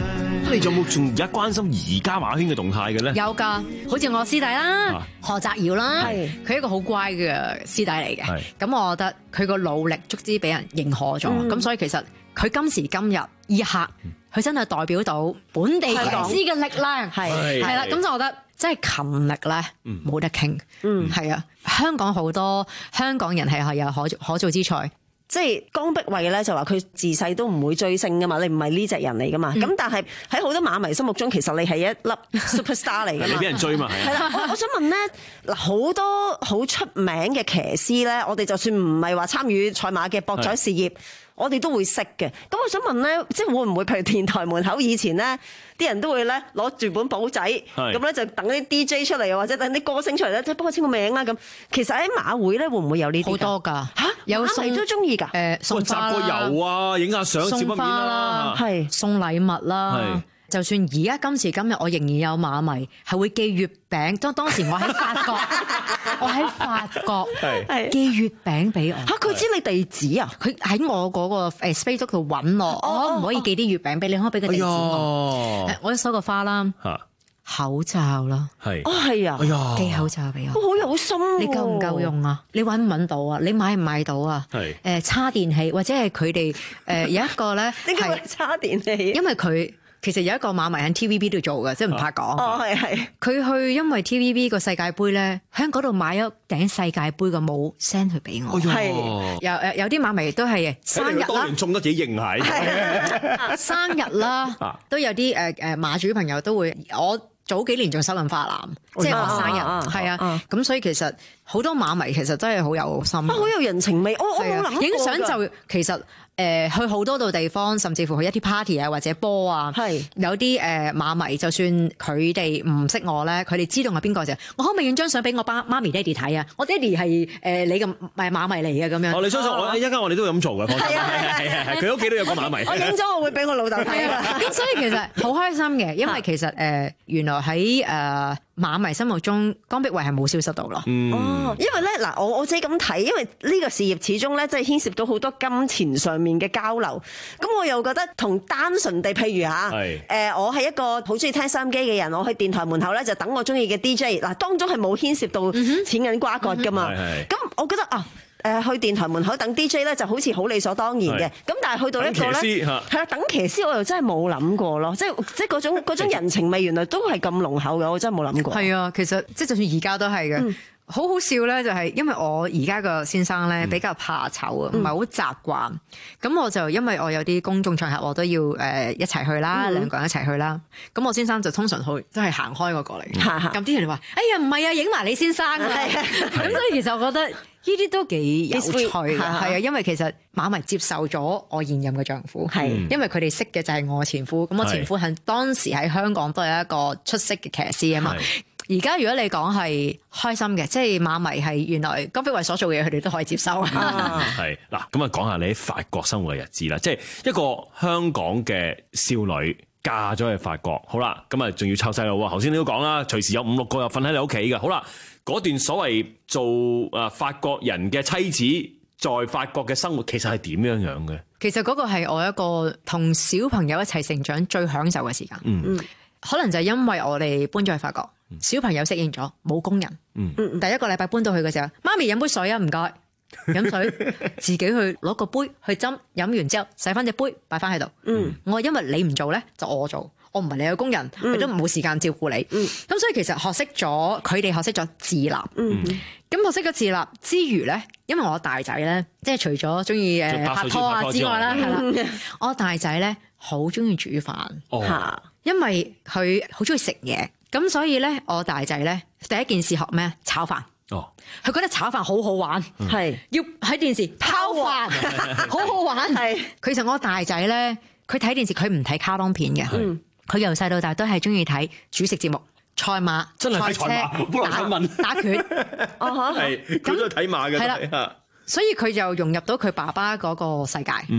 咁你仲有冇仲而家關心而家馬圈嘅動態嘅咧？ 有㗎，好似我師弟啦， 啊、 何澤堯啦，佢一個好乖嘅師弟嚟嘅。咁我覺得佢個努力足之俾人認可咗，咁、嗯、所以其實佢今時今日呢一刻，佢真係代表到本地騎師嘅力量，係係啦。咁就我覺得真係勤力咧，冇得傾。嗯，係啊，香港好多香港人係係有可可造之才。 即係江碧慧咧就話佢自細都唔會追星噶嘛，你唔係呢隻人嚟噶嘛。咁、嗯、但係喺好多馬迷心目中，其實你係一粒 superstar 嚟噶嘛。 你俾人追嘛？係啦，我我想問咧，嗱好多好出名嘅騎師咧，我哋就算唔係話參與賽馬嘅博彩事業，我哋都會識嘅。咁我想問咧，即係會唔會譬如電台門口以前咧，啲人都會咧攞住本簿仔，咁咧就等啲 D J 出嚟，或者等啲歌星出嚟咧，即係幫我簽個名啦咁。其實喺馬會咧，會唔會有呢啲？ 好多㗎嚇，有馬迷都中意㗎。 誒送花啦，集個油啊，影下相，送花啦， 係送禮物啦。就算而家今時今日，我仍然有馬迷係會寄月餅。當當時我喺法國，我喺法國寄月餅俾我嚇，佢知你地址啊？佢喺我嗰個誒 Facebook 度揾我，我可唔可以寄啲月餅俾你？可唔可以俾個地址我？我收個花啦，口罩啦， 係哦係啊， 寄口罩俾我， 好有心。 你夠唔夠用啊？你揾唔揾到啊？你買唔買到啊？係誒叉電器，或者係佢哋誒有一個咧， 點解係叉電器？ 因為佢。其實有一個馬迷喺 T V B 度做嘅，即係唔怕講。 哦，係係。 佢去因為 T V B 個世界盃咧，喺嗰度買咗頂世界盃嘅帽 send 去俾我。係。有誒有啲馬迷都係生日啦。當年中得幾型係。 係。生日啦，都有啲誒誒馬主朋友都會。我早幾年仲收緊花籃，即係我生日，係啊。咁所以其實好多馬迷其實真係好有心。 好有人情味。我我冇諗過。 影相就其實。誒去好多度地方，甚至乎去一啲 party 啊，或者波啊，係有啲誒馬迷，就算佢哋唔識我咧，佢哋知道我邊個啫。我可唔可以影張相俾我爸媽咪爹哋睇啊？我爹哋係誒你嘅誒馬迷嚟嘅咁樣。 哦，你相信我，一陣間我哋都會咁做嘅。係啊係係係，佢屋企都有個馬迷。 我影咗，我會俾我老豆睇啦。 咁所以其實好開心嘅，因為其實誒原來喺誒馬迷心目中，江碧慧係冇消失到咯。 嗯、 哦，因為咧嗱，我我自己咁睇，因為呢個事業始終咧，即係牽涉到好多金錢上面嘅交流。咁我又覺得同單純地，譬如嚇，誒、呃，我係一個好中意聽收音機嘅人，我去電台門口咧就等我中意嘅 D J。嗱，當中係冇牽涉到錢銀瓜葛噶嘛。咁、嗯嗯、我覺得啊。誒去電台門口等 D J 咧就好似好理所當然嘅，咁但係去到一個咧，係啦，等騎師我又真係冇諗過咯，即係即係嗰種嗰種人情味原來都係咁濃厚嘅，我真係冇諗過。 係啊，其實即係就算而家都係嘅。嗯好好笑咧，就係因為我而家個先生咧比較怕醜啊，唔係好習慣。咁、嗯、我就因為我有啲公眾場合我都要誒一齊去啦，嗯、兩個人一齊去啦。咁我先生就通常去都係行開我過嚟。咁啲人話：哎呀，唔係啊，影埋你先生啊！咁所以其實我覺得呢啲都幾有趣嘅，係啊，因為其實馬迷接受咗我現任嘅丈夫，係因為佢哋識嘅就係我前夫。咁我前夫係當時喺香港都係一個出色嘅騎師啊嘛。而家如果你講係開心嘅，即係馬迷係原來江碧慧所做嘅嘢，佢哋都可以接受。係嗱，咁啊講下你喺法國生活嘅日子啦，即係一個香港嘅少女嫁咗去法國，好啦，咁啊仲要湊細路喎。頭先你都講啦，隨時有五六個又瞓喺你屋企嘅，好啦，嗰段所謂做啊法國人嘅妻子，在法國嘅生活其實係點樣樣嘅？ 其實嗰個係我一個同小朋友一齊成長最享受嘅時間。嗯，可能就係因為我哋搬咗去法國。小朋友適應咗，冇工人。嗯，第一個禮拜搬到去嘅時候，媽咪飲杯水啊，唔該，飲水，自己去攞個杯去斟，飲完之後洗翻隻杯擺翻喺度。嗯，我話因為你唔做咧，就我做，我唔係你嘅工人，亦、嗯、都冇時間照顧你。嗯，咁所以其實學識咗，佢哋學識咗自立。嗯，咁學識咗自立之餘咧，因為我大仔咧，即係除咗中意誒拍拖啊之外啦，係啦、嗯，我大仔咧好中意煮飯。哦，因為佢好中意食嘢。咁所以咧，我大仔咧第一件事學咩？炒飯。哦，佢覺得炒飯好好玩，係、嗯、要喺電視拋飯，好好玩。係，其實我大仔咧，佢睇電視佢唔睇卡通片嘅，佢由細到大都係中意睇煮食節目、賽馬、 真係賽馬、 打打拳。哦， 係，佢都係睇馬嘅。 係啦，所以佢就融入到佢爸爸嗰個世界。嗯。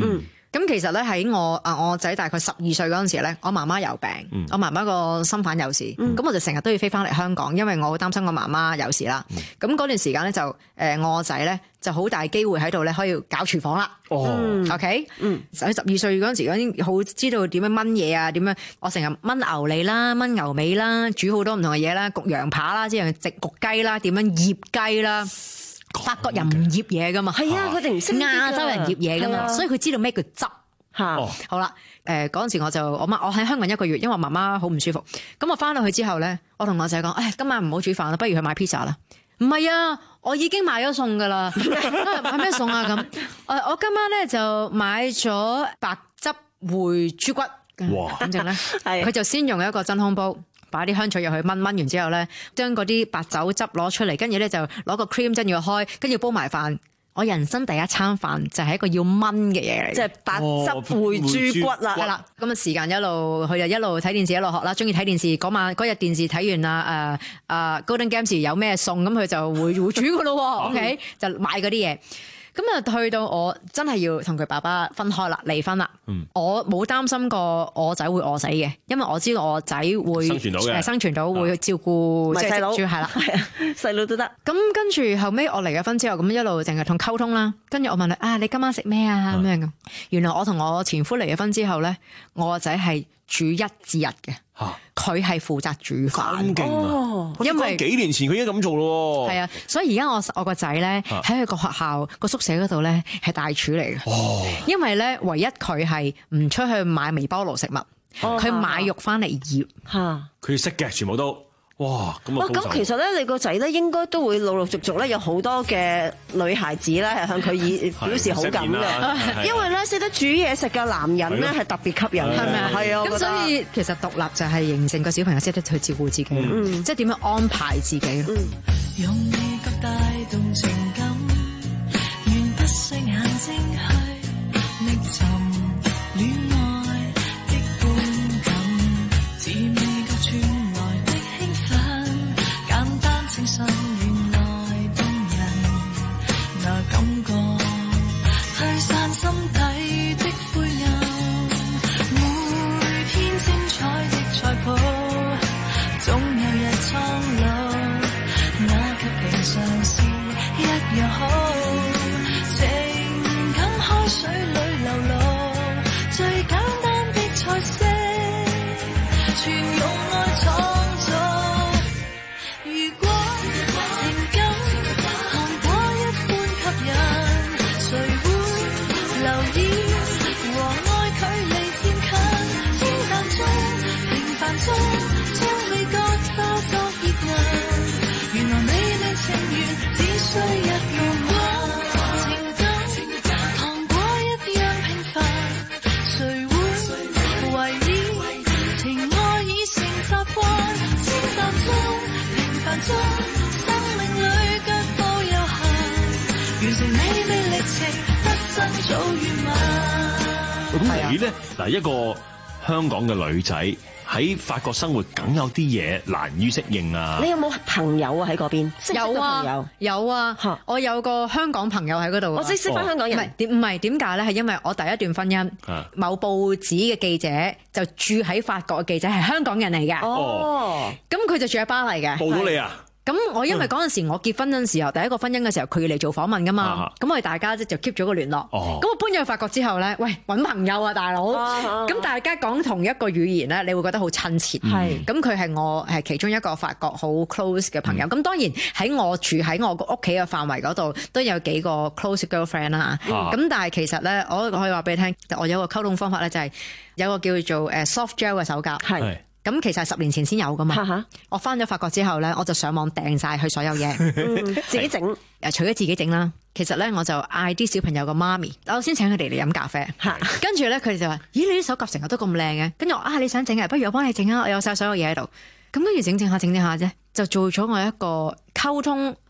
咁其實咧喺我啊我仔大概十二歲嗰陣時咧，我媽媽有病，嗯、我媽媽個心瓣有事，咁、嗯、我就成日都要飛翻嚟香港，因為我好擔心我媽媽有事啦。咁嗰、嗯、段時間咧就誒我個仔咧就好大機會喺度咧可以搞廚房啦。哦、嗯、，OK， 嗯，喺十二歲嗰陣時已經好知道點樣炆嘢啊，點樣我成日炆牛脷啦、炆牛尾啦，煮好多唔同嘅嘢啦，焗羊扒啦，即係直焗雞啦，點樣醃雞啦。法國人唔醃嘢噶嘛，係啊，佢哋唔識亞洲人醃嘢噶嘛，所以佢知道咩叫汁嚇。好啦，誒嗰陣時我就我媽我喺香港一個月，因為我媽媽好唔舒服。咁我翻到去之後咧，我同我仔講：誒今晚唔好煮飯啦，不如去買 pizza 啦。唔係啊，我已經買咗餸噶啦。買咩餸啊？咁誒我今晚咧就買咗白汁燴豬骨。哇！咁就咧，佢就先用一個真空煲。擺啲香菜入去炆，炆完之後咧，將嗰啲白酒汁攞出嚟，跟住咧就攞個 cream 真要開，跟住煲埋飯。我人生第一餐飯就係一個要炆嘅嘢嚟，即係白汁燴豬骨啦。係啦、哦，咁啊時間一路佢就一路睇電視一路學啦，中意睇電視。嗰晚嗰日電視睇完啦，誒、uh, 誒、uh, Golden Games 有咩餸，咁佢就會會煮噶咯。OK， 就買嗰啲嘢。咁啊，去到我真係要同佢爸爸分開啦，離婚啦。嗯、我冇擔心過我仔會餓死嘅，因為我知道我仔會生存到嘅，生存到會照顧即係細佬，係啦，係啊，細佬都得。咁跟住後尾我離咗婚之後，咁一路淨係同溝通啦。跟住我問佢啊，你今晚食咩啊？咁樣咁。原來我同我前夫離咗婚之後咧，我個仔係煮一至日嘅。佢係負責煮飯，咁勁啊！因為幾年前佢已經咁做咯。 係啊，所以而家我我個仔咧喺佢個學校個宿舍嗰度咧係大廚嚟嘅。哦，因為咧唯一佢係唔出去買微波爐食物，佢、哦、買肉翻嚟醃嚇。 佢識嘅全部都。哇！咁啊， 咁其實咧，你個仔咧應該都會陸陸續續咧有好多嘅女孩子咧係向佢以表示好感嘅，因為咧識得煮嘢食嘅男人咧係特別吸引，係咪啊？係啊，咁所以其實獨立就係形成個小朋友識得去照顧自己，嗯、即係點樣安排自己。嗯、用味覺帶動情感，願不需眼睛去覓尋戀愛的觀感，自味覺傳來的興奮，簡單清新原來動人，那感覺驅散心底的灰暗，每天精彩的菜譜，總有日蒼老，那給平常事一樣好，情感海水裏流露，最簡單的菜式，全用愛創造。如果情感糖果一般吸引，誰會留意和愛距離漸近？清淡中平凡中將味覺化作熱能，原來美味情緣只需一個吻。情感糖果一樣平凡，誰會為意？情愛已成習慣，清淡中平凡中，生命裏腳步有限，完成美味歷程，不爭早完晚。 咁你咧嗱，一個香港嘅女仔喺法國生活，梗有啲嘢難於適應啊！ 你有冇朋友啊喺嗰邊？ 有啊， 有有啊，我有個香港朋友喺嗰度。 我識識翻香港人。 唔係點？唔係點解咧？係因為我第一段婚姻，某報紙嘅記者就住喺法國嘅記者係香港人嚟嘅。哦，咁佢就住喺巴黎嘅。 報到你啊！ 咁我因為嗰陣時我結婚嗰陣時候，第一個婚姻嘅時候，佢要嚟做訪問噶嘛，咁我哋大家即就 keep 咗個聯絡。咁我搬咗去法國之後咧，喂，搵朋友啊，大佬。咁大家講同一個語言咧，你會覺得好親切。係。咁佢係我係其中一個法國好 close 嘅朋友。咁當然喺我住喺我個屋企嘅範圍嗰度，都有幾個 close girlfriend 啦。咁但係其實咧，我可以話俾你聽，我有個溝通方法咧，就係有個叫做誒 soft gel 嘅手夾。係。咁其實係十年前先有噶嘛，哈哈我翻咗法國之後咧，我就上網訂晒佢所有嘢， 嗯，自己整。 誒，除咗自己整啦，其實咧我就嗌啲小朋友個媽咪，我先請佢哋嚟飲咖啡。跟住咧佢哋就話：咦，你啲手夾成日都咁靚嘅。跟住我啊，你想整啊？不如我幫你整啊！我有晒所有嘢喺度。咁跟住整整下整整下啫，就做咗我一個溝通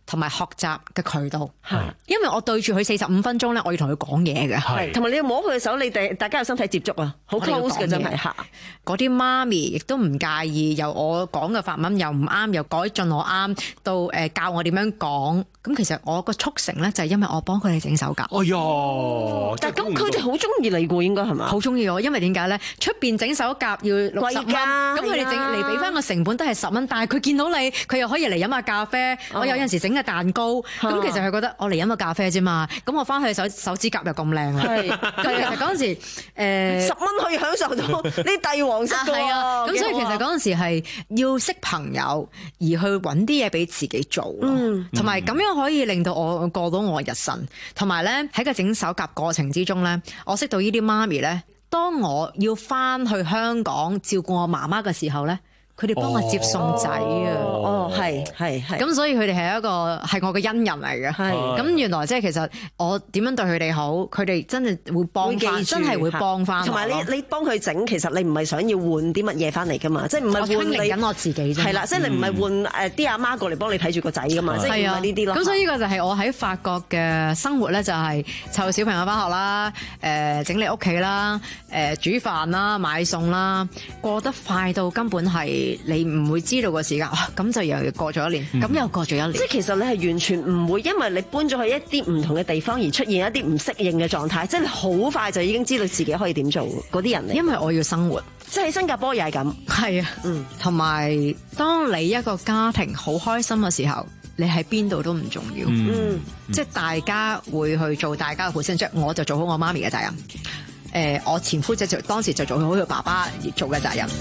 同埋學習嘅渠道。係，因為我對住佢四十五分鐘咧，我要同佢講嘢嘅。 係，同埋你要摸佢嘅手，你哋大家有身體接觸啊，好 close 嘅真係嚇。 嗰啲媽咪亦都唔介意，由我講嘅法文又唔啱，又改進我啱，到誒教我點樣講。咁其實我個促成咧就係因為我幫佢哋整手甲。 哎呀！ 但係咁佢哋好中意你㗎，應該係嘛？ 好中意我，因為點解咧？出邊整手甲要六十蚊，咁佢哋整嚟俾翻個成本都係十蚊，但係佢見到你，佢又可以嚟飲下咖啡。我有陣時整嘅蛋糕，咁其實佢覺得我嚟飲個咖啡啫嘛。咁我翻去手手指甲又咁靚啦。係，咁其實嗰陣時誒十蚊可以享受到啲帝王式㗎喎。 啊，咁所以其實嗰陣時係要識朋友而去揾啲嘢俾自己做咯，同埋咁樣可以令到我過到我日神。同埋咧喺個整手甲過程之中咧，我識到呢啲媽咪咧，當我要翻去香港照顧我媽媽嘅時候咧，佢哋幫我接送仔啊！ 哦，係係係。 咁所以佢哋係一個係我嘅恩人嚟嘅。係。咁原來即係其實我點樣對佢哋好，佢哋真係會幫翻，真係會幫翻。 同埋你你幫佢整，其實你唔係想要換啲乜嘢翻嚟㗎嘛？即係唔係換你？我清零緊我自己啫。 係啦，即係你唔係換誒啲阿媽過嚟幫你睇住個仔㗎嘛？即係唔係呢啲咯？ 咁所以呢個就係我喺法國嘅生活咧，就係湊小朋友翻學啦，誒整理屋企啦，誒煮飯啦，買餸啦，過得快到根本係。你唔會知道個時間，咁、啊、就又過咗一年，咁、嗯、又過咗一年。 即係其實你係完全唔會因為你搬咗去一啲唔同嘅地方而出現一啲唔適應嘅狀態，即係好快就已經知道自己可以點做嗰啲人嚟。 因為我要生活， 即係喺新加坡又係咁。 係啊，嗯，同埋當你一個家庭好開心嘅時候，你喺邊度都唔重要。嗯，嗯即係大家會去做大家嘅本身，即係我就做好我媽咪嘅責任。誒、呃，我前夫就就當時就做好佢爸爸而做嘅責任。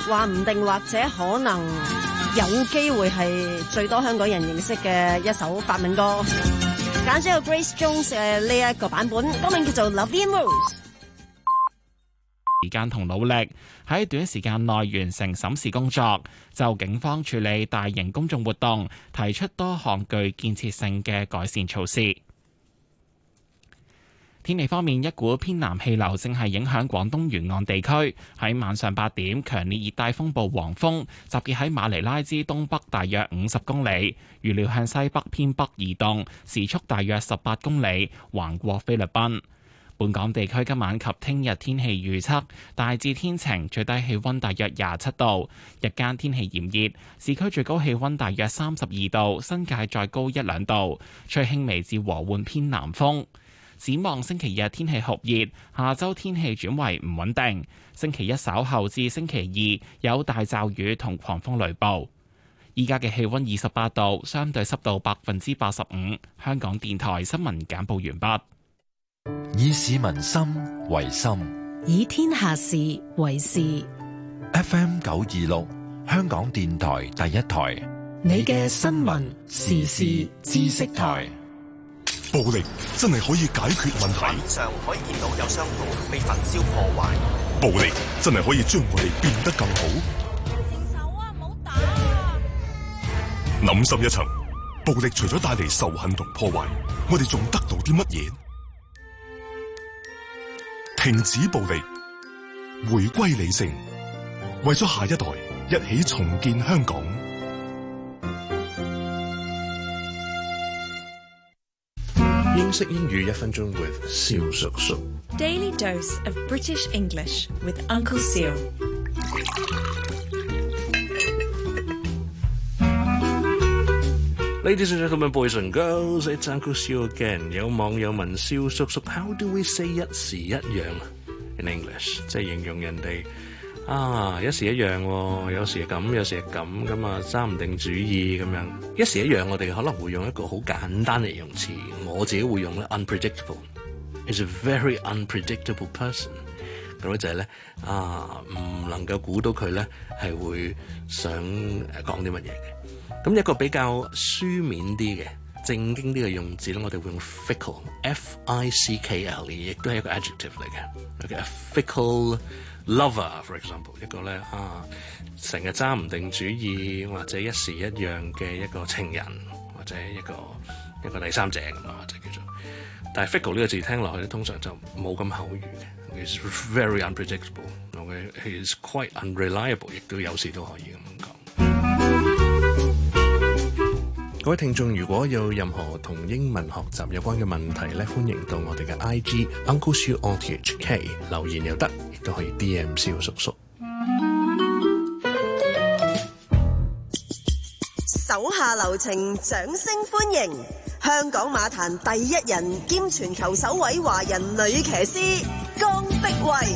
話唔定或者可能有機會係最多香港人認識嘅一首法文歌。揀咗個 Grace Jones 嘅呢一個版本，歌名叫做 Love in Rose。 時間同努力喺短時間內完成審視工作，就警方處理大型公眾活動提出多項具建設性嘅改善措施。天氣方面，一股偏南氣流正係影響廣東沿岸地區。喺晚上八點，強烈熱帶風暴黃蜂集結喺馬尼拉之東北大約五十公里，預料向西北偏北移動，時速大約十八公里，橫過菲律賓。本港地區今晚及聽日天氣預測大致天晴，最低氣溫大約廿七度，日間天氣炎熱，市區最高氣溫大約三十二度，新界再高一兩度，吹輕微至和緩偏南風。展望星期日天氣酷熱，下週天氣轉為唔穩定，星期一稍後至星期二有大驟雨同狂風雷暴。依家嘅氣溫二十八度，相對濕度百分之八十五。香港電台新聞簡報完畢。 以市民心為心， 以天下事為事。 F M 九二六，香港電台第一台， 你嘅新聞時事知識台。 暴力真係可以解決問題。 上可以見到有商鋪被焚燒破壞。 暴力真係可以將我哋變得更好。 停手啊！唔好打啊！ 諗深一層，暴力除咗帶嚟仇恨同破壞，我哋仲得到啲乜嘢？停止暴力，回歸理性，為咗下一代，一起重建香港。 英式英語一分鐘 with 蕭叔叔。 Daily dose of British English with Uncle Seal。 Ladies and gentlemen, boys and girls, it's Uncle Seal again. 有網友問蕭叔叔 ，How do we say 一時一樣 in English？ 即係形容人哋啊一時一樣喎，有時係咁，有時係咁咁啊，揸唔定主意咁樣。一時一樣，我哋可能會用一個好簡單嘅形容詞，我自己會用咧 unpredictable。Is a very unpredictable person。咁咧就係咧啊，唔能夠估到佢咧係會想誒講啲乜嘢嘅。咁一個比較書面啲嘅正經啲嘅用字咧，我哋會用 fickle，F I C K L E， 亦都係一個 adjective 嚟嘅。Okay，a fickle lover，for example， 一個咧啊，成日揸唔定主意或者一時一樣嘅一個情人，或者一個一個第三者咁啊，或者叫做。但係 fickle 呢個字聽落去咧，通常就冇咁口語嘅。It's very unpredictable。Okay，he is quite unreliable， 亦都有時都可以咁講。各位聽眾，如果有任何同英文學習有關嘅問題咧，歡迎到我哋嘅 I G Uncle Siu O T H K 留言又得，亦都可以 D M 蕭叔叔。 手下留情，掌聲歡迎香港馬壇第一人兼全球首位華人女騎師江碧慧。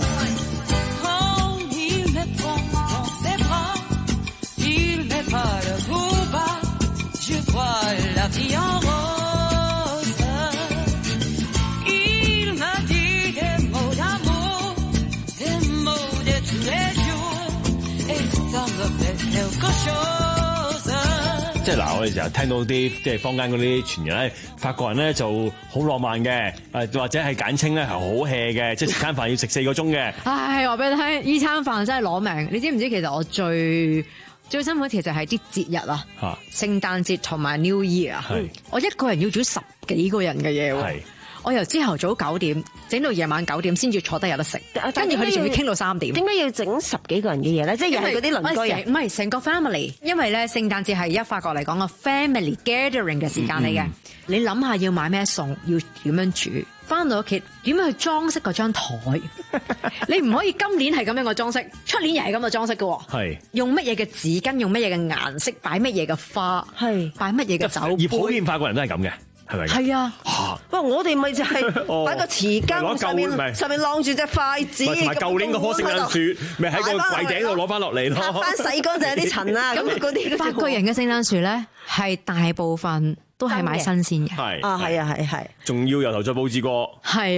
即係嗱，我哋成日聽到啲即係坊間嗰啲傳言咧，法國人咧就好浪漫嘅，誒或者係簡稱咧係好 hea 嘅，即係食餐飯要食四個鐘嘅。 唉，話俾你聽，依餐飯真係攞命。你知唔知其實我最最辛苦其實係啲節日啊，聖誕節同埋 New Year 啊，我一個人要煮十幾個人嘅嘢喎。我由朝頭早九點整到夜晚九點先至坐低有得食，跟住佢哋仲要傾到三點。點解要整十幾個人嘅嘢咧？即係又係嗰啲鄰居人，唔係成個 family。因為咧聖誕節係一法國嚟講個 family gathering 嘅時間嚟嘅。嗯、你諗下要買咩餸，要點樣煮，翻到屋企點樣去裝飾嗰張台？你唔可以今年係咁樣嘅裝飾，出年又係咁嘅裝飾嘅。係用乜嘢嘅紙巾，用乜嘢嘅顏色，擺乜嘢嘅花，係擺乜嘢嘅酒杯。而普遍法國人都係咁嘅。係咪？係啊！哇！我哋咪就係擺個匙羹上面，上面晾住隻筷子。同埋舊年嗰棵聖誕樹，咪喺個櫃頂度攞翻落嚟咯。擦翻洗乾淨有啲塵啊！咁嗰啲法國人嘅聖誕樹咧，係大部分都係買新鮮嘅。係啊，係啊，係係。仲要由頭再佈置過。係啊，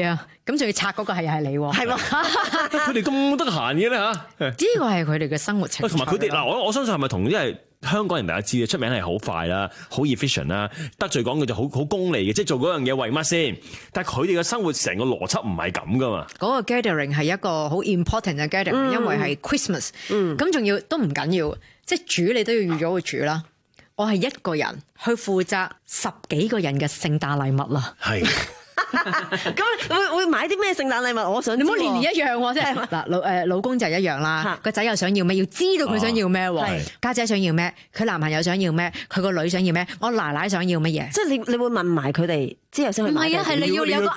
咁仲要拆嗰個係又係你喎，係嘛？ 佢哋咁得閒嘅咧嚇？ 呢個係佢哋嘅生活情趣。 同埋佢哋嗱，我我相信係咪同因為香港人大家知嘅出名係好快啦，好 efficient 啦，得罪講佢就好好功利嘅，即係做嗰樣嘢為乜先？但係佢哋嘅生活成個邏輯唔係咁噶嘛。 嗰個 gathering 係一個好 important 嘅 gathering，、嗯、因為係 Christmas， 咁仲、嗯、要都唔緊要，即係煮你都要預咗去煮啦。我係一個人去負責十幾個人嘅聖誕禮物啦。係。 咁會會買啲咩聖誕禮物？我想知，你唔好年年一樣喎，即係嗱老誒老公就一樣啦，個仔又想要咩？要知道佢想要咩？家姐想要咩？佢男朋友想要咩？佢個女想要咩？我奶奶想要乜嘢？即係你你會問埋佢哋之後先去買。唔係啊，係你要有個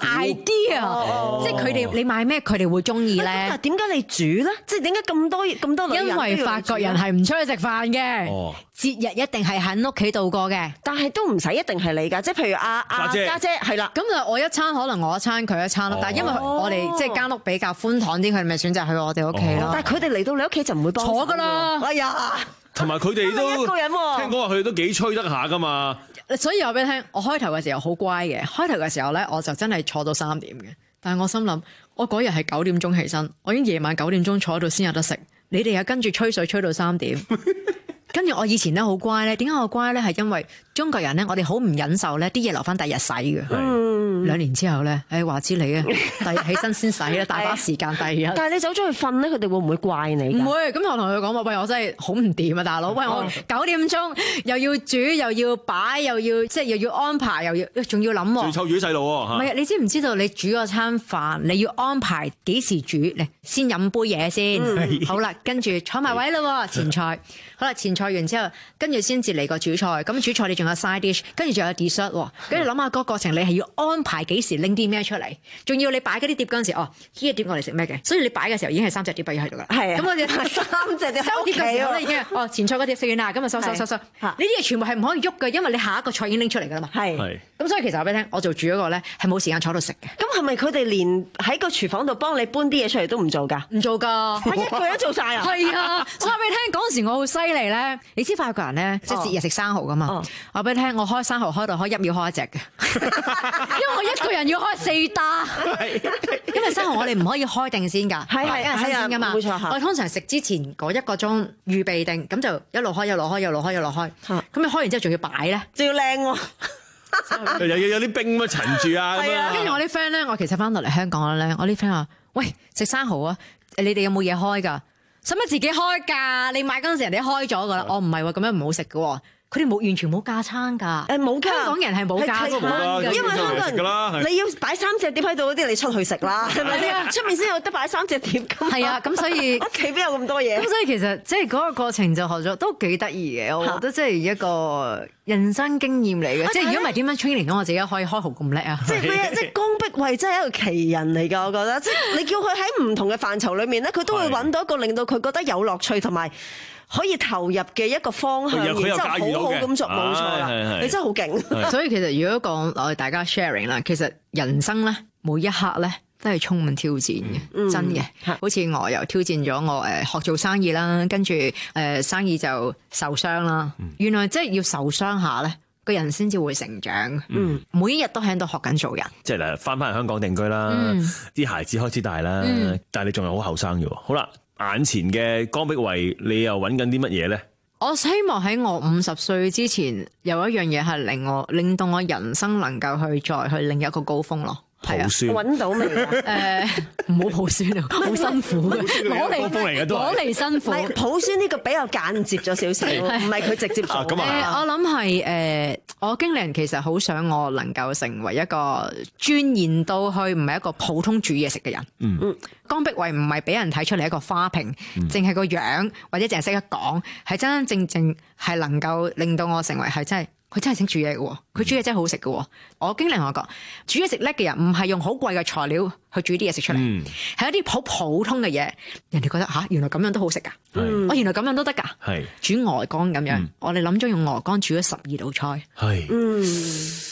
idea，即係佢哋你買咩佢哋會中意咧？點解你煮咧？即係點解咁多咁多女人？因為法國人係唔出去食飯嘅，節日一定係喺屋企度過嘅，但係都唔使一定係你㗎，即係譬如阿阿家姐係啦，咁就我一餐可能我一餐佢一餐咯，哦、但係因為我哋即係間屋比較寬敞啲，佢哋咪選擇去我哋屋企咯。哦、但係佢哋嚟到你屋企就唔會幫坐㗎啦。哎呀，同埋佢哋都一個人喎，聽講話佢哋都幾吹得下㗎嘛。所以話俾你聽，我開頭嘅時候好乖嘅，開頭嘅時候咧我就真係坐到三點嘅，但係我心諗我嗰日係九點鐘起身，我已經夜晚九點鐘坐喺度先有得食，你哋又跟住吹水吹到三點。跟住我以前咧好乖咧，點解我乖咧？係因為中國人咧，我哋好唔忍受咧啲嘢留翻第日洗嘅。嗯，兩年之後咧，誒話知你啊，第日起身先洗啦，大把時間第二日。但係你走咗去瞓咧，佢哋會唔會怪你？唔會，咁我同佢講話，喂，我真係好唔掂啊，大佬！喂，我九點鐘又要煮，又要擺，又要即係又要安排，又要仲要諗。仲要湊住啲細路喎。唔係，你知唔知道你煮嗰餐飯，你要安排幾時煮？嚟先飲杯嘢先。嗯、好啦，跟住坐埋位啦，前菜。好啦，前菜完之後，跟住先至嚟個主菜。咁主菜你仲有 side dish， 跟住仲有 dessert 喎。跟住諗下嗰個過程，你係要安排幾時拎啲咩出嚟，仲要你擺嗰啲碟嗰陣時，哦，呢個碟我哋食咩嘅？所以你擺嘅時候已經係三隻碟擺喺度㗎啦。係啊，咁我哋三隻碟收碟嘅時候咧已經，哦，前菜嗰碟食完啦，咁啊收收收收。呢啲嘢全部係唔可以喐嘅，因為你下一個菜已經拎出嚟㗎啦嘛。係。咁所以其實話俾你聽，我做煮嗰個咧係冇時間坐度食嘅。咁係咪佢哋連喺個廚房度幫你搬啲嘢出嚟都唔做㗎？唔做㗎，一個人做晒啊！係啊，我話俾你聽，嗰陣時我好犀利咧。你知法國人咧，即係節日食生蠔㗎嘛？我話俾你聽，我開生蠔開到開一秒開一隻嘅，因為我一個人要開四打。因為生蠔我哋唔可以開定先㗎，係係因為新鮮㗎嘛。冇錯，我通常食之前嗰一個鐘預備定，咁就一路開一路開一路開一路開。咁你開完之後仲要擺咧，仲要靚喎。又要有啲冰乜層住啊！係啊，跟住我啲 friend 咧，我其實翻到嚟香港咧，我啲 friend 話：喂，食生蠔啊！你哋有冇嘢開㗎？使乜自己開㗎？你買嗰陣時人哋開咗㗎啦。我唔係喎，咁樣唔好食嘅喎。佢哋冇完全冇架撐㗎。誒冇㗎，香港人係冇架撐㗎，因為香港人你要擺三隻碟喺度嗰啲，你出去食啦，係咪先？出面先有得擺三隻碟㗎。係啊，咁所以屋企邊有咁多嘢？咁所以其實即係嗰個過程就學咗都幾得意嘅，我覺得即係一個人生經驗嚟嘅。即係如果唔係點樣 training 到我自己可以開蠔咁叻啊？即係咩啊？即係江碧惠真係一個奇人嚟㗎，我覺得。即係你叫佢喺唔同嘅範疇裏面咧，佢都會揾到一個令到佢覺得有樂趣同埋可以投入嘅一個方向，然之後好好咁做，冇錯啦。你真係好勁。所以其實如果講我哋大家 sharing 啦，其實人生咧每一刻咧都係充滿挑戰嘅，嗯、真嘅。好似我又挑戰咗我誒學做生意啦，跟住誒生意就受傷啦。嗯、原來即係要受傷下咧，個人先至會成長。嗯，每一日都喺度學緊做人。即係嗱，翻返嚟香港定居啦，啲、嗯、孩子開始大啦，嗯、但係你仲係好後生嘅。好啦。眼前嘅江碧惠，你又揾緊啲乜嘢咧？我希望喺我五十歲之前，有一樣嘢係令我令到我人生能夠去再去另一個高峰咯。抱孫揾到未？誒，唔好抱孫啊，好辛苦嘅，攞嚟攞嚟辛苦。抱孫呢個比較間接咗少少，唔係佢直接做。誒，我諗係誒，我經理人其實好想我能夠成為一個鑽研到去唔係一個普通煮嘢食嘅人。嗯，江碧惠唔係俾人睇出嚟一個花瓶，淨係個樣或者淨係識得講，係真真正正係能夠令到我成為係真係。佢真係識煮嘢嘅喎，佢煮嘢真係好食嘅喎。我經理同我講，煮嘢食叻嘅人唔係用好貴嘅材料去煮啲嘢食出嚟，係、嗯、一啲好普通嘅嘢，人哋覺得吓、啊，原來咁樣都好食㗎。嗯、我原來咁樣都得㗎。係煮鵝肝咁樣，嗯、我哋諗咗用鵝肝煮咗十二道菜。係，嗯，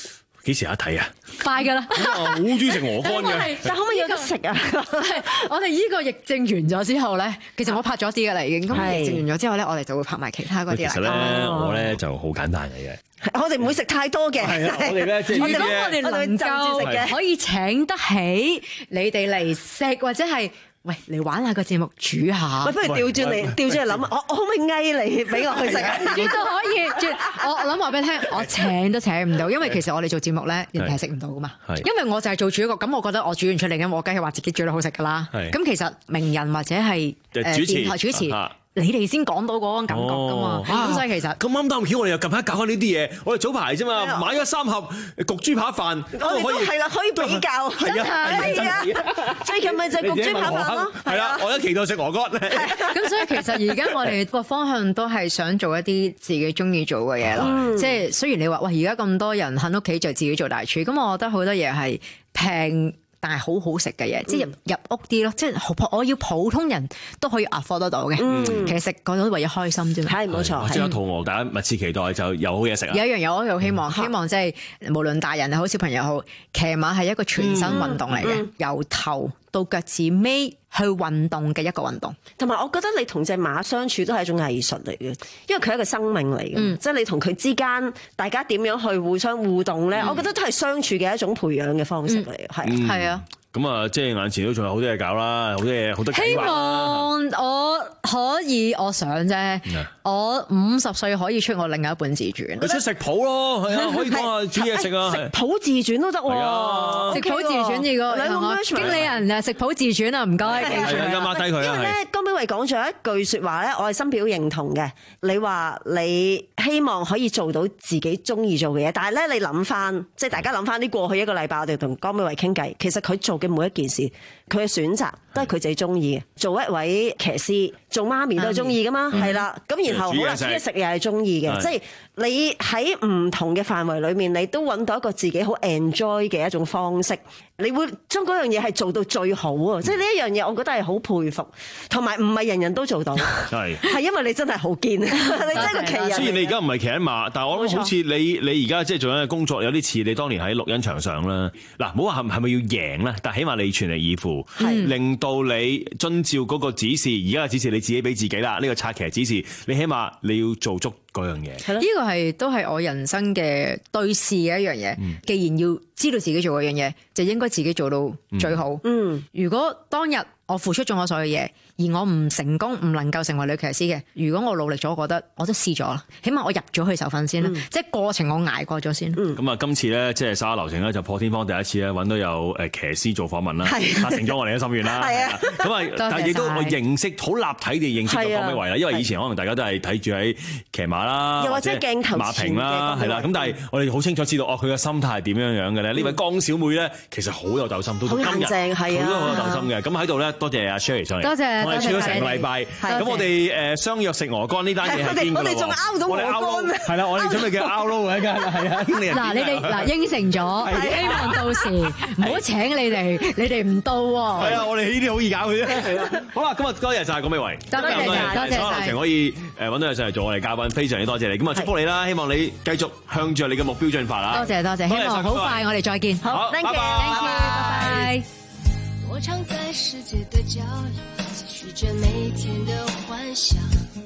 幾時有得睇啊？ 快㗎啦！ 我好中意食鵝肝嘅， 但可唔可以有得食啊？ 我哋呢個疫症完咗之後咧，其實我拍咗啲㗎啦已經。咁疫症完咗之後咧，我哋就會拍埋其他嗰啲啦。 其實咧，我咧就好簡單嘅啫。 我哋唔會食太多嘅。 係啊，我哋咧即係我哋我哋能夠可以請得起你哋嚟食，或者係。喂，嚟玩下個節目，煮下。 喂，不如調轉嚟，調轉嚟諗，我我可唔可以翳你俾我去食？ 絕對可以。我我諗話俾你聽，我請都請唔到，因為其實我哋做節目咧，人哋係食唔到噶嘛。因為我就係做主角，咁我覺得我煮完出嚟嘅，我梗係話自己煮得好食噶啦。咁其實名人或者係誒電台主持。你哋先講到嗰種感覺㗎嘛，咁所以其實咁啱啱巧，我哋又近排搞開呢啲嘢，我哋早排啫嘛，買咗三盒焗豬扒飯， 我哋都係啦，可以比較，真係係啊，最近咪就焗豬扒飯咯， 係啊，我一期待食鵝肝。 咁所以其實而家我哋個方向都係想做一啲自己中意做嘅嘢咯，即係雖然你話喂而家咁多人喺屋企就自己做大廚，咁我覺得好多嘢係平。但係好好食嘅嘢，即係入入屋啲咯，即係我要普通人都可以 afford 得到嘅。嗯、其實食嗰種為咗開心啫嘛。係冇錯， 即刻肚餓，大家密切期待就有好嘢食啊！ 有一樣嘢我好希望，嗯、希望即係無論大人又好小朋友好，騎馬係一個全身運動嚟嘅，嗯、由頭到腳趾尾去運動嘅一個運動。 同埋我覺得你同隻馬相處都係一種藝術嚟嘅，因為佢係一個生命嚟嘅，嗯、即係你同佢之間大家點樣去互相互動咧？嗯、我覺得都係相處嘅一種培養嘅方式嚟嘅，係係啊。 咁啊，即係眼前都仲有好多嘢搞啦，好多嘢好多計劃。 希望我可以，我想啫，嗯、我五十歲可以出我另外一本自傳。 你出食譜咯，係啊，可以講下煮嘢食啊。 食譜自傳都得喎， 食譜自傳呢個兩個經理人啊，食譜自傳啊，唔該。 係啊，抹低佢啊。 因為咧，江美慧講咗一句説話咧，我係深表認同嘅。你話你希望可以做到自己中意做嘅嘢，但係咧，你諗翻，即係大家諗翻啲過去一個禮拜，我哋同江美慧傾偈，其實佢做嘅每一件事，佢嘅選擇都係佢自己中意嘅。做一位騎師，做媽咪都係中意噶嘛，係啦。咁然後好啦，煮嘢食又係中意嘅，即係你喺唔同嘅範圍裏面，你都揾到一個自己好 enjoy 嘅一種方式。你會將嗰樣嘢係做到最好啊！即係呢一樣嘢，我覺得係好佩服，同埋唔係人人都做到。係係因為你真係好堅，你真係個奇人。 雖然你而家唔係騎緊馬，但係我諗好似你你而家即係做緊嘅工作有啲似你當年喺錄音場上啦。嗱，唔好話係係咪要贏咧，但係起碼你全力以赴，令到你遵照嗰個指示。而家嘅指示你自己俾自己啦，呢個策騎指示，你起碼你要做足嗰樣嘢。 呢個係都係我人生嘅對視嘅一樣嘢。嗯、既然要知道自己做嗰樣嘢，就應該自己做到最好。嗯，如果當日我付出咗我所有嘢，而我唔成功，唔能夠成為女騎師嘅，如果我努力咗，我覺得我都試咗啦，起碼我入咗去受訓先啦，嗯、即係過程我捱過咗先。 咁啊、嗯，今次咧即係沙流程咧就破天荒第一次咧揾到有誒騎師做訪問啦，達成咗我哋嘅心願啦。係啊，咁啊，但係亦都我認識好立體地認識咗江美慧啦，因為以前可能大家都係睇住喺騎馬啦， 又或者鏡頭馬評啦，係啦。咁但係我哋好清楚知道哦，佢嘅心態係點樣樣嘅咧？呢、嗯、位江小妹咧，其實好有鬥心，到今日佢都好有鬥心嘅。咁喺度咧，多謝阿 Sherry 上嚟， 多謝。 我哋處咗成個禮拜，咁我哋誒相約食鵝肝呢單嘢係邊個？ 我哋仲拗到鵝肝， 係啦，我哋準備嘅拗撈嘅，梗係係啊， 嗱，你哋嗱應承咗，希望到時唔好請你哋，你哋唔到喎。 係啊，我哋呢啲好易搞嘅啫。係啊，好啦，今日多謝曬江美慧， 多謝多謝，多謝曬。可以誒揾到你上嚟做我哋嘉賓，非常之多謝你。咁啊，祝福你啦，希望你繼續向住你嘅目標進發啦。 多謝多謝，希望好快我哋再見。 好 ，thank you，thank you，拜拜。 我常在世界的角落，繼續着每天的幻想，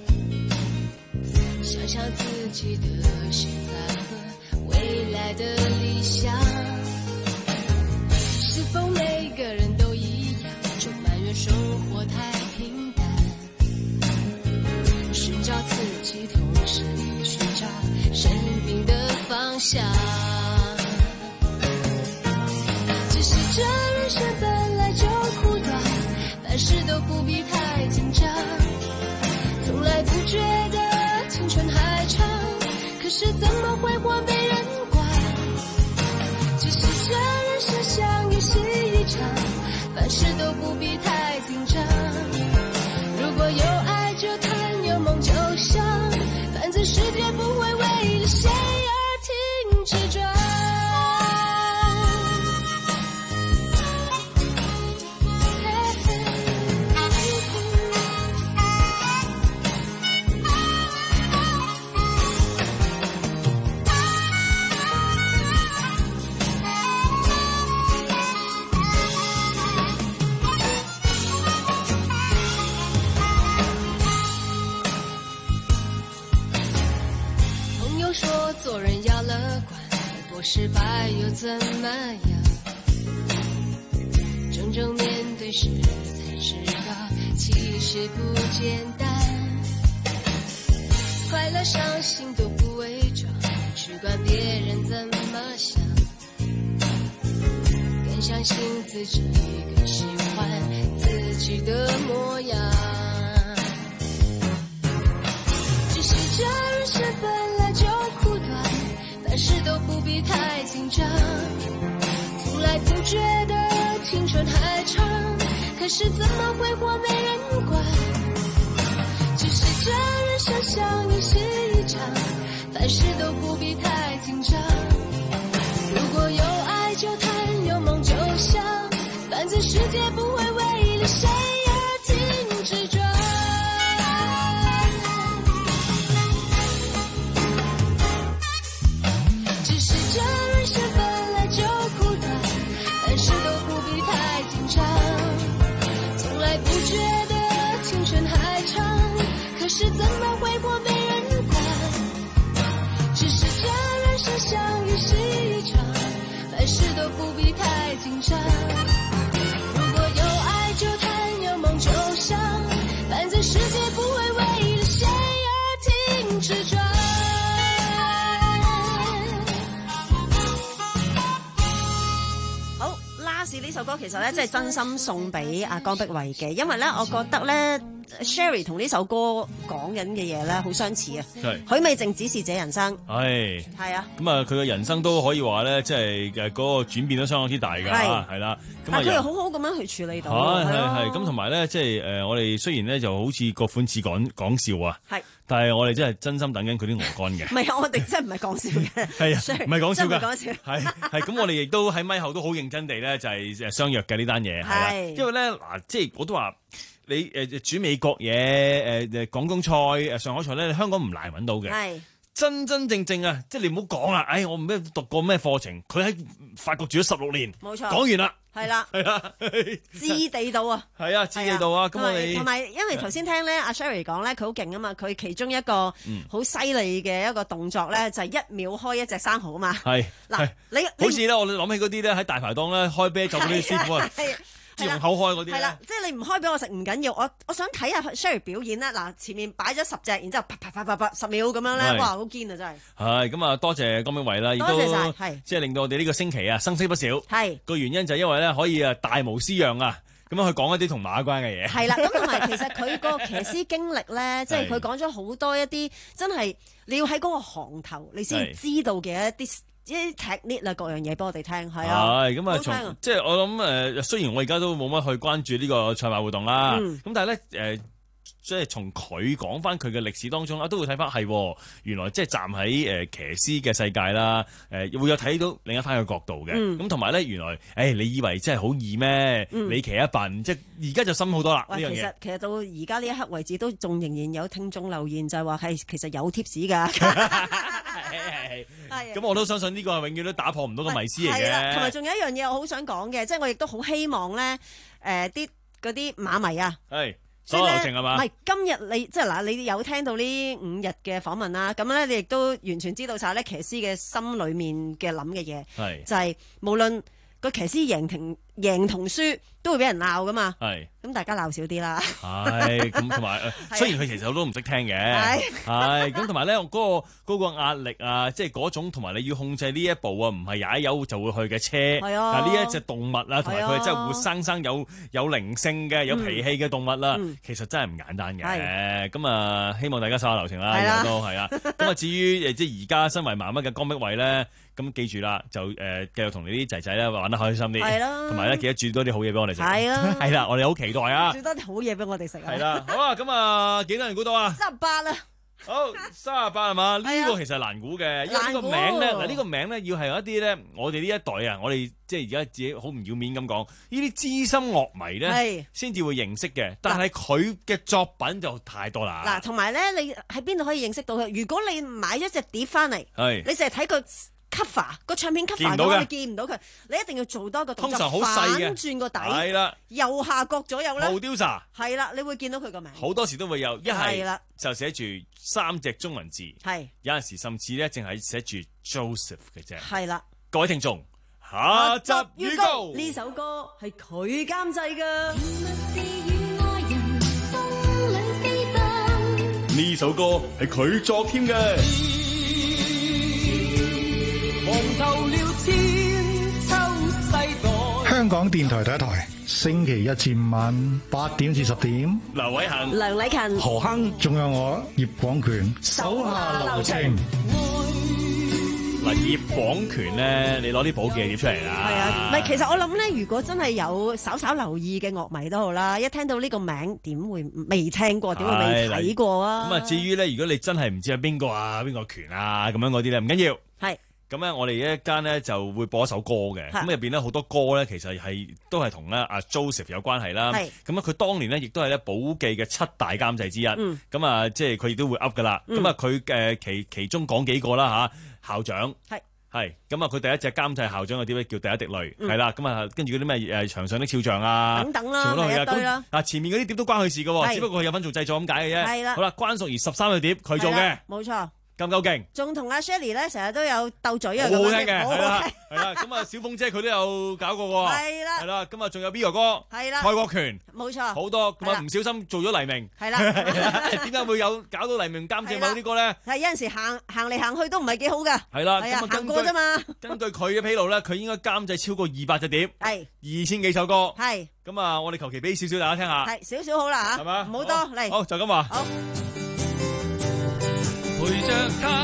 想象自己的現在和未來的理想。是否每個人都一樣，就埋怨生活太平淡？尋找自己，同時尋找生命的方向。只是這人生本來就苦短，凡事都不必太緊張，從來不覺得青春還長，可是怎麼會活沒人管？只是這人生像遊戲一場，凡事都不必太緊張，如果有愛就談，有夢就想，反正世界不會為了誰而停止。 做人要乐观，不过失败又怎么样？种种面对时才知道，其实不简单。快乐伤心都不伪装，去管别人怎么想，更相信自己，更喜欢自己的模样。只是这人生本来就苦短，凡事都不必太紧张，从来不觉得青春还长，可是怎么挥霍没人管。只是这人生像游戏一场，凡事都不必太紧张。如果有爱就谈，有梦就想，反正世界不会为了谁而停止转。只是这人生本来就苦短，凡事都不必太紧张，从来不觉得青春还长，可是怎么挥霍没人管。只是这人生像游戏一场，凡事都不必太紧张。如果有爱就谈，有梦就想，反正世界不会为了谁而停止转。 好，拉士呢首歌其實咧，真係真心送俾阿江碧慧嘅，因為咧，我覺得咧 ，Sherry 同呢首歌講緊嘅嘢咧，好相似啊。許美靜只是這人生。 係。 係啊。 咁啊，佢嘅人生都可以話咧，即係誒嗰個轉變都相當之大㗎，係啦。 但佢又好好咁樣去處理到。 係係係。咁同埋咧，即係誒，我哋雖然咧就好似個款似講講笑啊。係。但係我哋真係真心等緊佢啲鵝肝嘅。 唔係啊，我哋真係唔係講笑嘅。 係啊，唔係講笑㗎。 真係講笑。 係係咁，我哋亦都喺咪後都好認真地咧，就係誒相約嘅呢單嘢係啦。因為咧嗱，即係我都話你誒煮美國嘢誒誒廣東菜誒上海菜咧，香港唔難揾到嘅。係。真真正正啊，即係你唔好講啦，唉，我唔咩讀過咩課程，佢喺法國住咗十六年。冇錯。講完啦。係啦，係啦， 知地道啊， 係啊，知地道啊，咁我哋同埋，因為頭先聽咧，阿 Sherry 講咧，佢好勁啊嘛，佢其中一個好犀利嘅一個動作咧，就係一秒開一隻生蠔啊嘛。係嗱，你好似咧，我哋諗起嗰啲咧喺大排檔咧開啤酒嗰啲師傅啊。用口開嗰啲係啦，即係你唔開俾我食唔緊要，我我想睇下 Sherry 表演啦。嗱，前面擺咗十隻，然之後啪啪啪啪啪十秒咁樣咧，哇，好堅啊真係。 係咁啊，多謝江美慧啦，亦都即係令到我哋呢個星期啊生色不少。係個原因就係因為咧可以啊大無私樣啊，咁樣去講一啲同馬有關嘅嘢。係啦，咁同埋其實佢個騎師經歷咧，即係佢講咗好多一啲真係你要喺嗰個行頭你先知道嘅一啲。啲 technique 啦，各樣嘢俾我哋聽，係啊，係咁啊，從即係我諗誒，雖然我而家都冇乜去關注呢個賽馬活動啦，咁、嗯、但係咧誒，即係從佢講翻佢嘅歷史當中啊，都會睇翻係原來即係站喺誒騎師嘅世界啦，誒、呃、會有睇到另一番嘅角度嘅，咁同埋咧原來誒、欸、你以為真係好易咩？嗯、你騎一笨，即係而家就深好多啦呢樣嘢。其實其實到而家呢一刻為止，都仲仍然有聽眾留言就係話係其實有 tips 㗎。 係，咁我都相信呢個係永遠都打破唔到個迷思嚟嘅。 同埋仲有一樣嘢我好想講嘅，即係我亦都好希望咧，誒啲嗰啲馬迷啊， 係所有流程係嘛？唔係今日你即係嗱，你有聽到呢五日嘅訪問啦，咁咧你亦都完全知道晒咧騎師嘅心裡面嘅諗嘅嘢，係就係無論個騎師贏停贏同輸都會俾人鬧噶嘛，係咁大家鬧少啲啦。 係咁同埋，雖然佢其實都唔識聽嘅，係咁同埋咧嗰個嗰個壓力啊，即係嗰種同埋你要控制呢一部啊，唔係踩油就會去嘅車，係啊，但係呢一隻動物啊，同埋佢係真係活生生有有靈性嘅、有脾氣嘅動物啦，其實真係唔簡單嘅。咁啊，希望大家手下留情啦，以後都係啊。咁啊，至於誒即係而家身為媽媽嘅江碧慧咧，咁記住啦，就誒繼續同你啲仔仔咧玩得開心啲，係咯，同埋咧記得煮多啲好嘢俾我哋食，係啦，係啦，我哋好期待啊！ 煮多啲好嘢俾我哋食啊！ 係啦，好啊，咁啊，幾多人估到啊？ 三十八啦， 好，三十八係嘛？呢個其實難估嘅，因為呢個名咧，嗱呢個名咧要係有一啲咧，我哋呢一代啊，我哋即係而家自己好唔要面咁講，呢啲資深樂迷咧，先至會認識嘅。但係佢嘅作品就太多啦。嗱， 同埋咧，你喺邊度可以認識到佢？如果你買咗隻碟翻嚟，係你淨係睇佢 cover 個唱片 cover 嘅話，你見唔到佢，你一定要做多個動作， 通常好細嘅反轉個底， 係啦， 右下角左右咧 producer 係啦，你會見到佢個名， 好多時都會有，一係啦就寫住三隻中文字， 係有陣時甚至咧淨係寫住 Joseph 嘅啫， 係啦， 各位聽眾，下集預告呢首歌係佢監製㗎。 呢首歌係佢作添嘅。 香港電台第一台，星期一至五晚八點至十點。 劉偉恒、 梁禮勤、 何亨，仲有我葉廣權，手下留情。 嗱，葉廣權咧，你攞啲寶記碟出嚟啦。 係啊，唔係，其實我諗咧，如果真係有稍稍留意嘅樂迷都好啦，一聽到呢個名，點會未聽過？點會未睇過啊？ 咁啊，至於咧，如果你真係唔知係邊個啊，邊個權啊，咁樣嗰啲咧，唔緊要。 係。 咁咧，我哋一間咧就會播一首歌嘅，咁入邊咧好多歌咧，其實係都係同咧阿 Joseph 有關係啦。係。咁啊，佢當年咧亦都係咧寶記嘅七大監製之一。嗯。咁啊，即係佢亦都會噏噶啦。咁啊，佢誒其其中講幾個啦嚇，校長。係。係。咁啊，佢第一隻監製校長嘅碟咧叫《第一滴淚》，係啦。咁啊，跟住嗰啲咩誒牆上的肖像啊， 等等啦， 全部都係一堆啦。 啊，前面嗰啲碟都關佢事嘅，只不過佢有份做製作咁解嘅啫。係啦。好啦，關淑怡十三嘅碟佢做嘅。 冇錯。 夠唔夠勁？ 仲同阿 Shirley 咧成日都有鬥嘴啊！ 好好聽嘅，係啦，係啦。咁啊，小鳳姐佢都有搞過喎。係啦，係啦。咁啊，仲有 B 哥哥，係啦，蔡國權， 冇錯， 好多。咁啊，唔小心做咗黎明。係啦。點解會有搞到黎明監製某啲歌咧？ 係有陣時行行嚟行去都唔係幾好㗎。 係啦， 係啊，行過啫嘛。 根據佢嘅披露咧，佢應該監製超過二百隻碟， 係二千幾首歌。 係。 咁啊，我哋求其俾少少大家聽下。 係少少好啦嚇，係嘛？唔好多嚟。 好，就咁話。 好。 陪着他。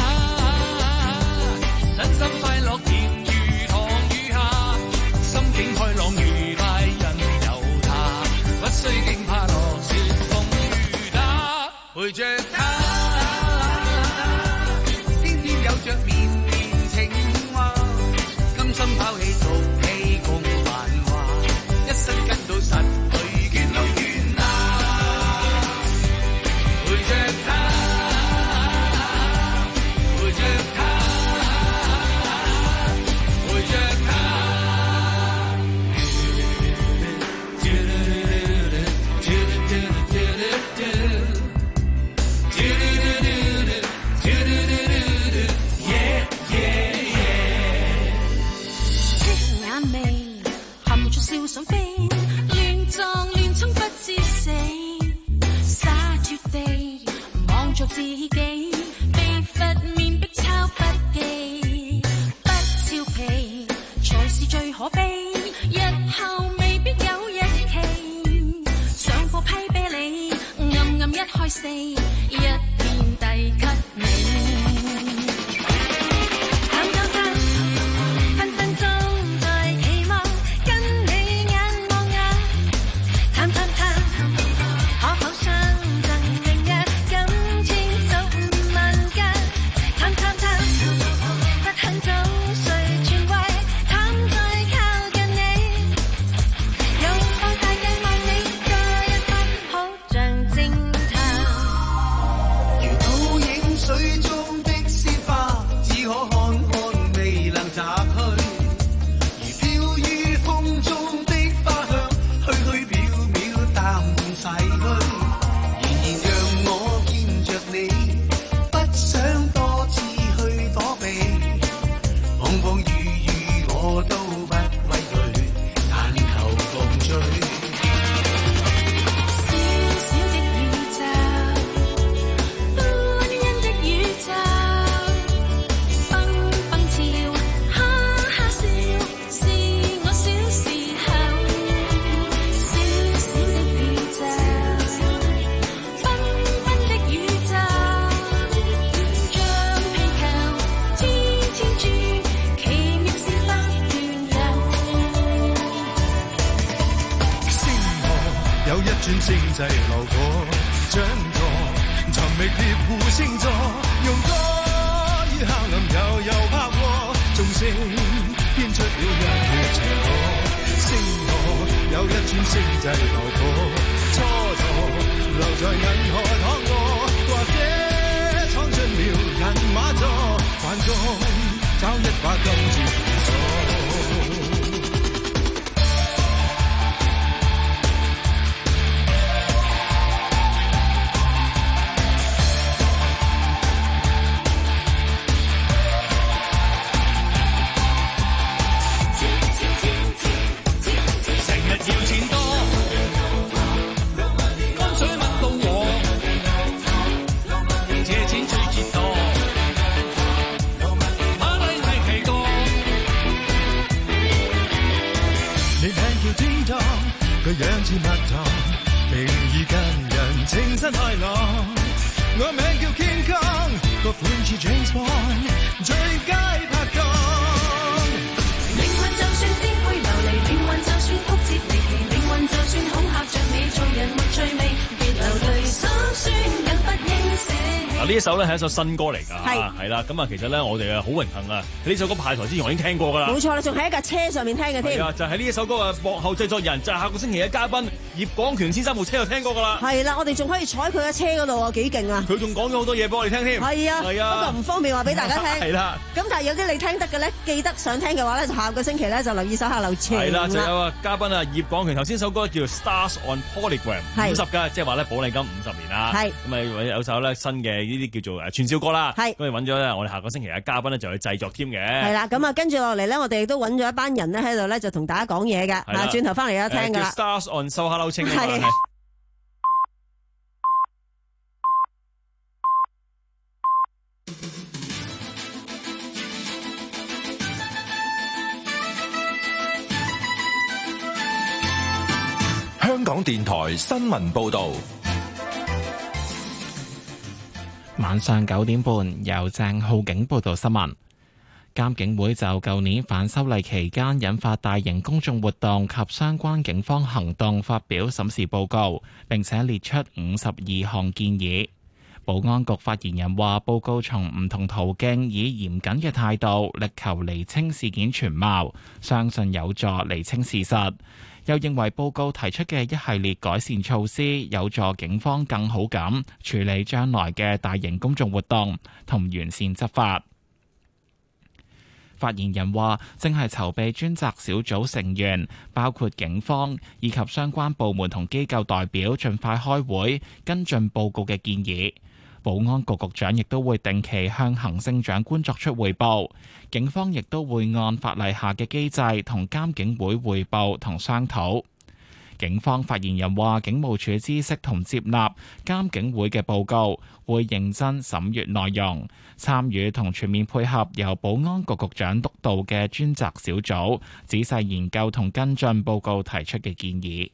身心快樂，甜如糖雨下，心境開朗愉快，因有他，不需驚怕落雪風雨打。陪着他，天天有着綿綿情話，甘心拋棄俗氣共繁華，一生跟到實去沿路遠那。陪着他。笑想飛，亂撞亂衝不知死，灑脱地望着自己，被罰面壁抄筆記，不俏皮才是最可悲，日後未必有日期，上課批啤你，暗暗一開四，一片遞給你。星際流過，掌舵尋覓獵戶星座，用歌於黑暗悠悠拍和，眾星編出了一段情歌。星河有一串星際流過，蹉跎留在銀河躺臥，或者闖進了人馬座，幻覺找身開朗。我名叫 King Kong， 個款似 James Bond， 最佳拍檔。命運就算顛沛流離，命運就算曲折離奇，命運就算恐嚇着你，做人沒趣味，別流淚心酸，更不應捨。 嗱，呢一首咧係一首新歌嚟㗎， 係係啦，咁啊其實咧我哋啊好榮幸啊，呢首歌派台之前我已經聽過㗎啦， 冇錯啦，仲喺一架車上面聽嘅添。 係啊，就係呢一首歌嘅幕後製作人，就係下個星期嘅嘉賓葉廣權先生部車就聽過㗎啦。 係啦，我哋仲可以坐喺佢嘅車嗰度喎，幾勁啊！ 佢仲講咗好多嘢俾我哋聽添。 係啊， 係啊， 不過唔方便話俾大家聽。 係啦。 咁但係有啲你聽得嘅咧，記得想聽嘅話咧，就下個星期咧就留意手下留情。 係啦，就有啊嘉賓啊葉廣權，頭先首歌叫做 Stars on Polygram 五十㗎，即係話咧保麗金五十年啦。係。咁啊有首咧新嘅呢啲叫做誒串燒歌啦。係。咁啊揾咗咧，我哋下個星期嘅嘉賓咧就去製作添嘅。係啦，咁啊跟住落嚟咧，我哋亦都揾咗一班人咧喺度咧，就同大家講嘢㗎。嗱，轉頭翻嚟有得聽㗎啦。 叫 Stars on 收下樓清啊。係。 香港電台新聞報導， 晚上九點半由鄭浩景報道新聞。監警會就舊年反修例期間引發大型公眾活動及相關警方行動發表審視報告，並且列出五十二項建議。保安局發言人話，報告從唔同途徑以嚴謹嘅態度力求釐清事件全貌，相信有助釐清事實。又認為報告提出嘅一系列改善措施有助警方更好咁處理將來嘅大型公眾活動同完善執法。發言人話，正係籌備專責小組成員，包括警方以及相關部門同機構代表，盡快開會跟進報告嘅建議。保安局局長亦都會定期向行政長官作出匯報，警方亦都會按法例下嘅機制同監警會匯報同商討。警方發言人話，警務處知悉同接納監警會嘅報告，會認真審閱內容，參與同全面配合由保安局局長督導嘅專責小組，仔細研究同跟進報告提出嘅建議。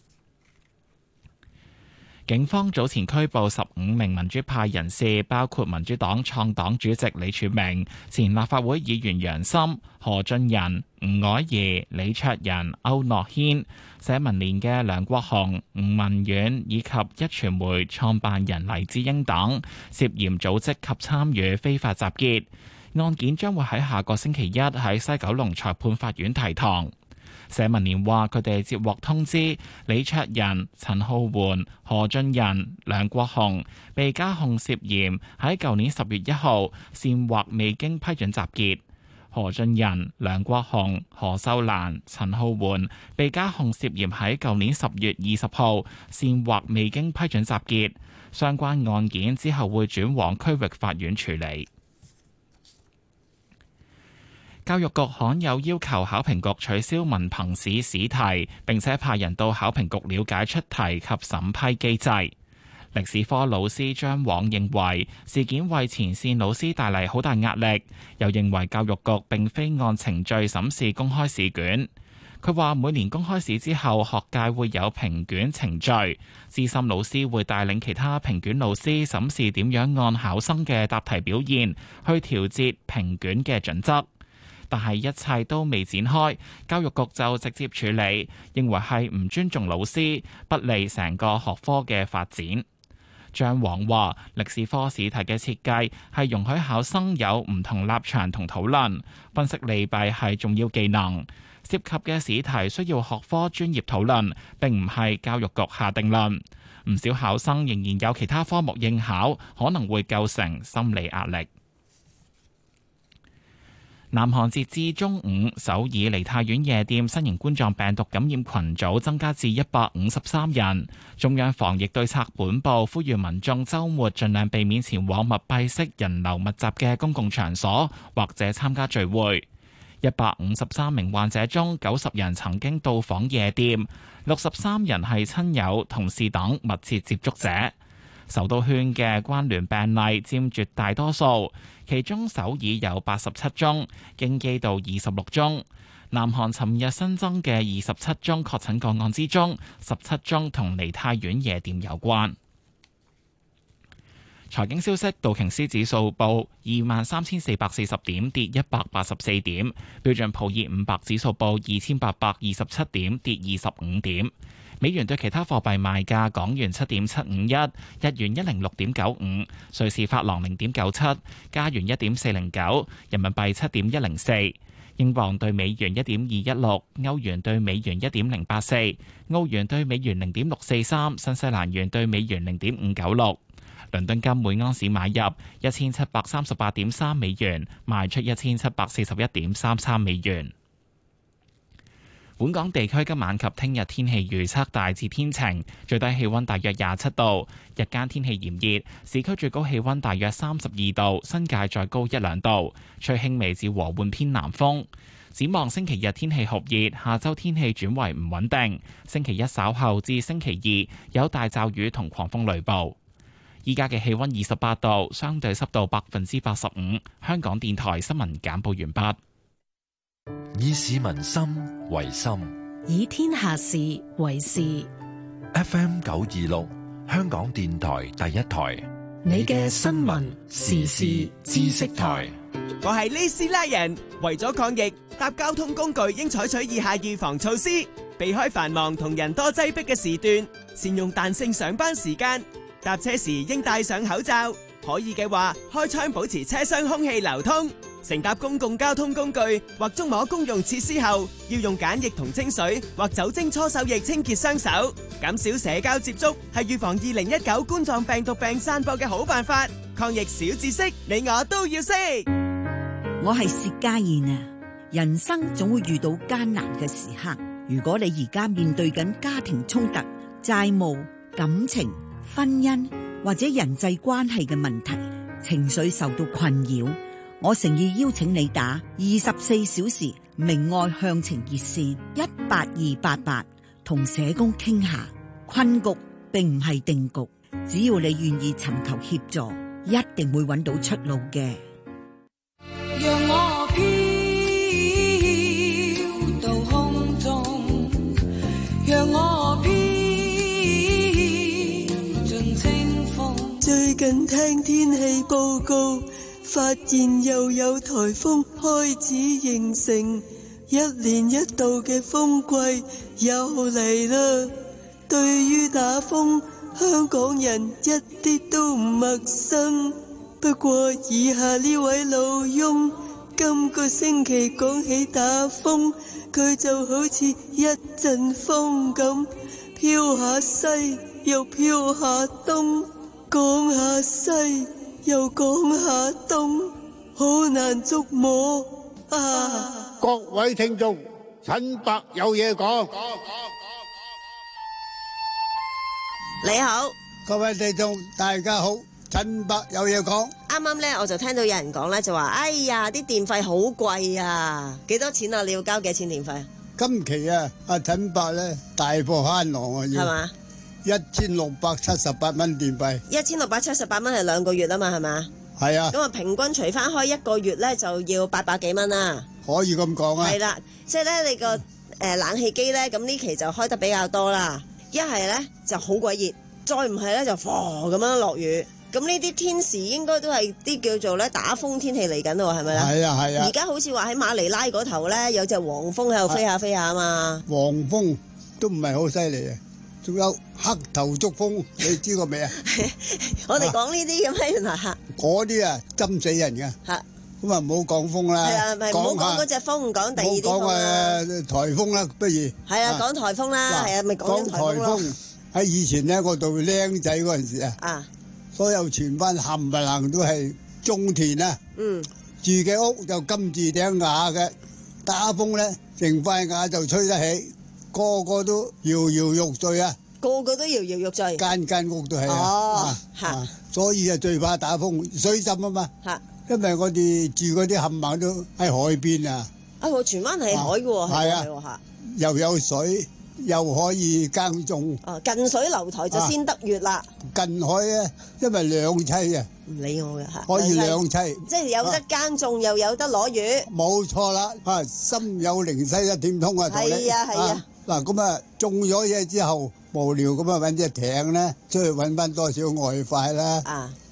警方早前拘捕十五名民主派人士，包括民主黨創黨主席李柱銘、前立法會議員楊森、何俊仁、吳靄儀、李卓人、區諾軒、社民連嘅梁國雄、吳文遠以及壹傳媒創辦人黎智英等，涉嫌組織及參與非法集結。案件將會喺下個星期一喺西九龍裁判法院提堂。社民連話，佢哋接獲通知，李卓人、陳浩桓、何俊仁、梁國雄被加控涉嫌喺舊年十月一號煽惑未經批准集結。何俊仁、梁國雄、何秀蘭、陳浩桓被加控涉嫌喺舊年十月二十號煽惑未經批准集結。相關案件之後會轉往區域法院處理。教育局罕有要求考評局取消文憑試試題，並且派人到考評局了解出題及審批機制。歷史科老師張往認為事件為前線老師帶嚟好大壓力，又認為教育局並非按程序審視公開試卷。佢話每年公開試之後，學界會有評卷程序，資深老師會帶領其他評卷老師審視點樣按考生嘅答題表現去調節評卷嘅準則。但係一切都未展開，教育局就直接處理，認為係唔尊重老師，不利成個學科嘅發展。張往話，歷史科試題嘅設計係容許考生有唔同立場同討論，分析利弊係重要技能。涉及嘅試題需要學科專業討論，並唔係教育局下定論。唔少考生仍然有其他科目應考，可能會構成心理壓力。南韓截至中午，首爾梨泰院夜店新型冠狀病毒感染群組增加至一百五十三人。中央防疫對策本部呼籲民眾週末盡量避免前往密閉式人流密集嘅公共場所或者參加聚會。一百五十三名患者中，九十人曾經到訪夜店，六十三人係親友、同事等密切接觸者。首都圈嘅關聯病例佔絕大多數，其中首爾有八十七宗，京畿道二十六宗。南韓尋日新增嘅二十七宗確診個案之中，十七宗同梨泰院夜店有關。 財經消息，道瓊斯指數報二萬三千四百四十點，跌一百八十四點；標準普爾五百指數報二千八百二十七點，跌二十五點。美元對其他貨幣賣價：港元七點七五一，日元一零六點九五，瑞士法郎零點九七，加元一點四零九，人民幣七點一零四。英鎊對美元一點二一六，歐元對美元一點零八四，澳元對美元零點六四三，新西蘭元對美元零點五九六。倫敦金每盎司買入一千七百三十八點三美元，賣出一千七百四十一點三三美元。本港地區今晚及聽日天氣預測大致天晴，最低氣溫大約廿七度，日間天氣炎熱，市區最高氣溫大約三十二度，新界再高一兩度，吹輕微至和緩偏南風。展望星期日天氣酷熱，下週天氣轉為唔穩定，星期一稍後至星期二有大驟雨同狂風雷暴。依家嘅氣溫二十八度，相對濕度百分之八十五。香港電台新聞簡報完畢。 以市民心為心， 以天下事為事。 F M 九二六，香港電台第一台， 你嘅新聞時事知識台。 我係呢斯拉人，為咗抗疫，搭交通工具應採取以下預防措施：避開繁忙同人多擠迫嘅時段，善用彈性上班時間。搭車時應戴上口罩，可以嘅話開窗保持車廂空氣流通。乘搭公共交通工具或觸摸公用設施後，要用梘液同清水或酒精搓手液清潔雙手。減少社交接觸係預防二零一九冠狀病毒病散播嘅好辦法。抗疫小知識，你我都要識。 我係薛家燕啊！人生總會遇到艱難嘅時刻，如果你而家面對緊家庭衝突、債務、感情、婚姻或者人際關係嘅問題，情緒受到困擾，我誠意邀請你打二十四小時明愛向晴熱線一八二八八，同社工傾下。困局並唔係定局，只要你願意尋求協助，一定會揾到出路嘅。 讓我飄到空中，讓我飄盡清風。 最近聽天氣報告，發現又有颱風開始形成，一年一度嘅風季又嚟啦。對於打風，香港人一啲都唔陌生。不過以下呢位老翁，今個星期講起打風，佢就好似一陣風咁，飄下西又飄下東，講下西又講下東，好難捉摸啊！ 各位聽眾，陳伯有嘢講。 你好， 各位聽眾大家好。陳伯有嘢講， 啱啱咧我就聽到有人講咧，就話哎呀啲電費好貴啊，幾多錢啊？你要交幾錢電費啊？ 今期啊，阿陳伯咧大貨慳囊啊，要係嘛？一千六百七十八蚊電費， 一千六百七十八蚊係兩個月啊嘛，係嘛？ 係啊。 咁啊，平均除翻開一個月咧，就要八百幾蚊啦。 可以咁講啊。係啦，即係咧你個誒冷氣機咧，咁呢期就開得比較多啦。一係咧就好鬼熱，再唔係咧就嘩咁樣落雨。咁呢啲天時應該都係啲叫做咧打風天氣嚟緊喎，係咪咧？係啊係啊！而家好似話喺馬尼拉嗰頭咧有隻黃蜂喺度飛下飛下啊嘛。 黃蜂都唔係好犀利啊，仲有黑頭竹蜂，你知過未啊？ 我哋講呢啲咁樣原來嚇。嗰啲啊針死人㗎。嚇！咁啊唔好講風啦。係啊，咪唔好講嗰隻風，講第二啲風啦。 講誒颱風啦，不如。 係啊，講颱風啦，係啊，咪講緊颱風咯。 喺以前咧，我做僆仔嗰陣時啊。 啊！ 所有全班冚唪唥都係種田啊！嗯，住嘅屋就金字頂瓦嘅，打風咧成塊瓦就吹得起，個個都搖搖欲墜啊！ 個個都搖搖欲墜， 間間屋都係啊！ 哦，嚇、 啊！所以啊，最怕打風水浸啊嘛！嚇！因為我哋住嗰啲冚唪唥都喺海邊啊！ 啊，我荃灣係海嘅喎，係啊，嚇！ 又有水。又可以耕種， 哦，近水樓台就先得月啦。 近海咧，因為兩棲啊， 唔理我嘅嚇， 可以兩棲， 即係有得耕種又有得攞魚。 冇錯啦，啊，心有靈犀一點通啊，同你。 係啊係啊。 嗱咁啊，種咗嘢之後無聊咁啊，揾隻艇咧出去揾翻多少外快啦。啊！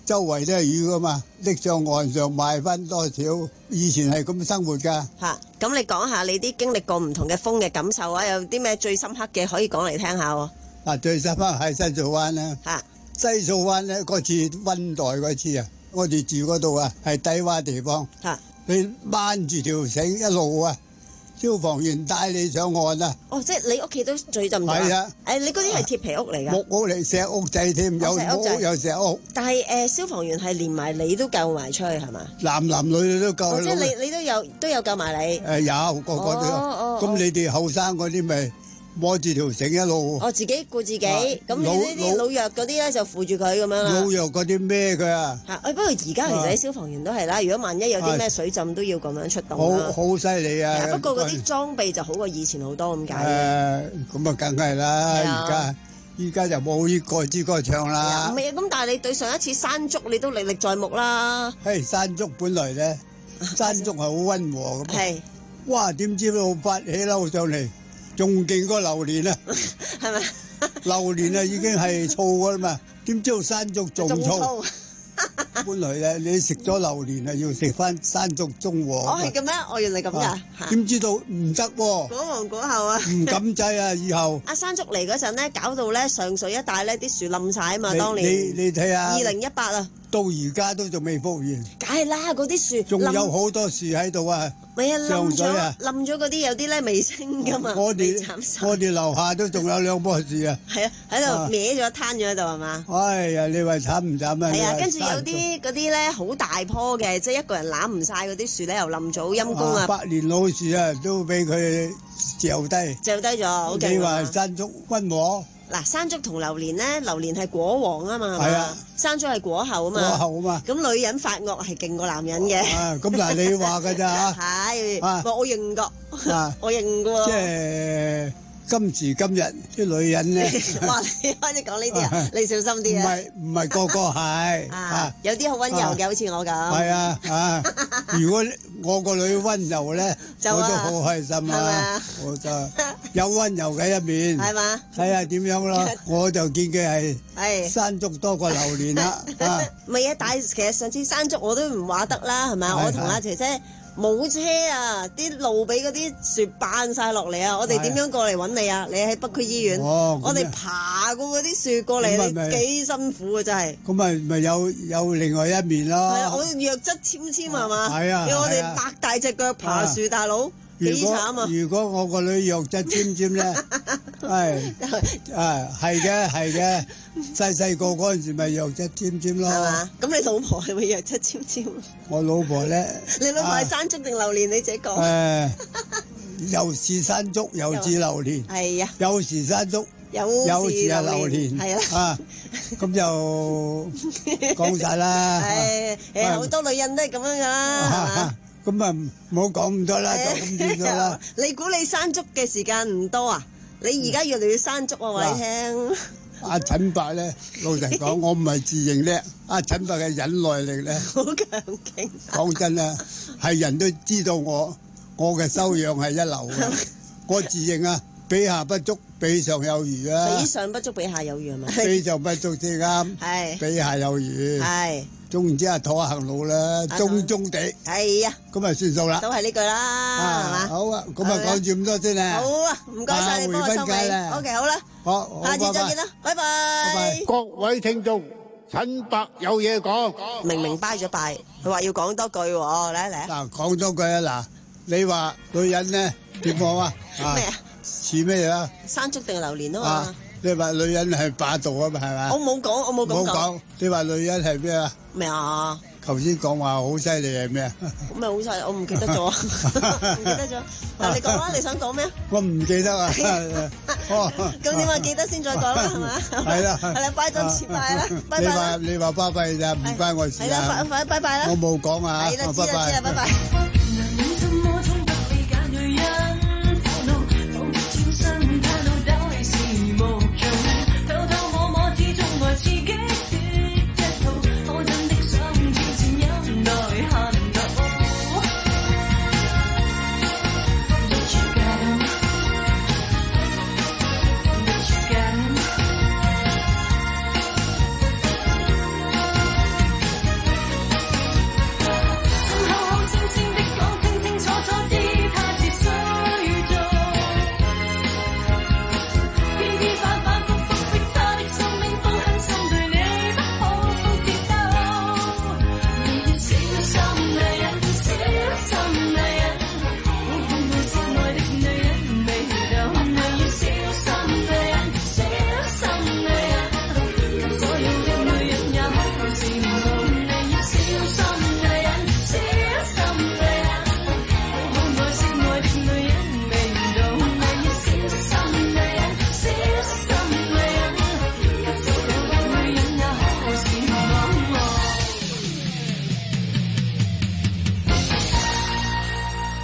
周圍都係魚噶嘛，拎上岸上賣翻多少？以前係咁生活㗎。 嚇，咁你講下你啲經歷過唔同嘅風嘅感受啊？有啲咩最深刻嘅可以講嚟聽下喎？ 啊，最深刻係西草灣啦。 嚇， 西草灣咧嗰次溫黛嗰次啊，我哋住嗰度啊係低洼地方。 嚇， 你掹住條繩一路啊！消防員帶你上岸啊！ 哦，即係你屋企都最浸咗。 係啊， 誒，你嗰啲係鐵皮屋嚟㗎。 木屋嚟，石屋仔添，有木屋有石屋。 但係誒，消防員係連埋你都救埋出去係嘛？ 男男女女都救。 哦，即係你你都有都有救埋你。 誒有個個都有。咁你哋後生嗰啲咪摸住條繩一路。 哦，自己顧自己。咁你呢啲老弱嗰啲咧就扶住佢咁樣啦。 老弱嗰啲孭佢啊。 嚇！誒不過而家其實啲消防員都係啦，如果萬一有啲咩水浸都要咁樣出動啦。 好好犀利啊！ 不過嗰啲裝備就好過以前好多咁解。誒， 咁啊，梗係啦！而家依家就冇呢個支歌唱啦。 唔係啊，咁但係你對上一次山竹你都歷歷在目啦。 係山竹本來咧，山竹係好溫和咁。 係。 哇！點知到發起嬲上嚟，仲勁過榴蓮啊！ 係咪？ 榴蓮啊已經係燥噶啦嘛，點知道山竹仲燥？本來咧，你食咗榴蓮啊，要食翻山竹中和。 哦，係咁咩？我原來咁噶。 點知道唔得喎？ 果皇果後啊！ 唔敢制啊！以後阿山竹嚟嗰陣咧，搞到咧上水一帶咧啲樹冧晒啊嘛！當年你你睇下， 二零一八啊， 到而家都仲未復原。 梗係啦，嗰啲樹仲有好多樹喺度啊！ 咪啊，冧咗啊， 冧咗嗰啲有啲咧未升噶嘛。 我哋我哋樓下都仲有兩棵樹啊。 係啊，喺度歪咗攤咗喺度係嘛？ 哎呀，你話慘唔慘啊？ 係啊，跟住有啲嗰啲咧好大棵嘅，即係一個人攬唔晒嗰啲樹咧，又冧咗陰公啊！ 百年老樹啊，都俾佢嚼低， 嚼低咗，好勁。 你話山竹溫和？ 嗱，山竹同榴蓮咧，榴蓮係果王啊嘛， 係啊， 山竹係果後啊嘛， 果後啊嘛。 咁女人發惡係勁過男人嘅。 啊，咁嗱，你話㗎咋嚇？ 係，我認㗎，我認㗎喎。 即係今時今日啲女人咧， 哇！你開始講呢啲啊，你小心啲啊。 唔係唔係個個係啊，有啲好溫柔嘅，好似我咁。 係啊啊！如果我個女溫柔咧，我都好開心啊！我就有溫柔嘅一面， 係嘛？ 睇下點樣咯。我就見佢係山竹多過榴蓮啦。啊， 唔係啊，但係其實上次山竹我都唔話得啦，係咪？我同阿姐姐。冇車啊！啲路俾嗰啲樹扮晒落嚟啊！我哋點樣過嚟揾你啊？你喺北區醫院， 哦、 我哋爬過嗰啲樹過嚟，你幾辛苦啊！真係。咁咪咪有有另外一面咯。 係啊，我弱質纖纖係嘛？ 係啊， 要我哋擘大隻腳爬樹，大佬。幾慘啊！ 如果我個女弱質纖纖咧，係啊係嘅係嘅，細細個嗰陣時咪弱質纖纖咯。係嘛？ 咁你老婆係咪弱質纖纖？ 我老婆咧， 你老婆係山竹定榴蓮？你自己講。 誒，又是山竹又是榴蓮。 係啊。 有時山竹， 有有時係榴蓮。 係啦。 啊，咁就講晒啦。 係誒，好多女人都係咁樣噶啦，係嘛？ 咁啊，唔好講咁多啦，就咁變咗啦。 你估你山竹嘅時間唔多啊？你而家越嚟越山竹啊！話你聽。 阿陳伯咧，老實講，我唔係自認叻。阿陳伯嘅忍耐力咧， 好強勁。 講真啦，係人都知道我，我嘅修養係一流嘅。我自認啊，比下不足，比上有餘啊。 比上不足，比下有餘係咪？ 比上不足先啱。 係。 比下有餘。 係。總之啊，妥行路啦，中中地。 係啊， 咁啊算數啦。 都係呢句啦，係嘛？ 好啊，咁啊講住咁多先啊。 好啊，唔該晒你幫我收尾。OK，好啦。 好， 下次再見啦，拜拜。拜拜。各位聽眾，陳伯有嘢講。 明明拜咗拜，佢話要講多句喎，嚟嚟。 嗱，講多句啊，嗱，你話女人咧點講啊？ 咩啊？ 似咩啊？ 山竹定榴蓮啊嘛？ 你話女人係霸道啊嘛，係咪？ 我冇講，我冇咁講。 冇講。你話女人係咩啊？ 咩啊？ 頭先講話好犀利係咩啊？ 咁咪好犀利，我唔記得咗，唔記得咗。嗱，你講啦，你想講咩啊？ 我唔記得啊。 哦。咁點啊？記得先再講啦，係嘛？ 係啦。 係啦，拜多次拜啦，拜拜。 你話你話巴閉咋？唔關我事啊。 係啦，快快拜拜啦。 我冇講啊。 係啦，知啦，知啦，拜拜。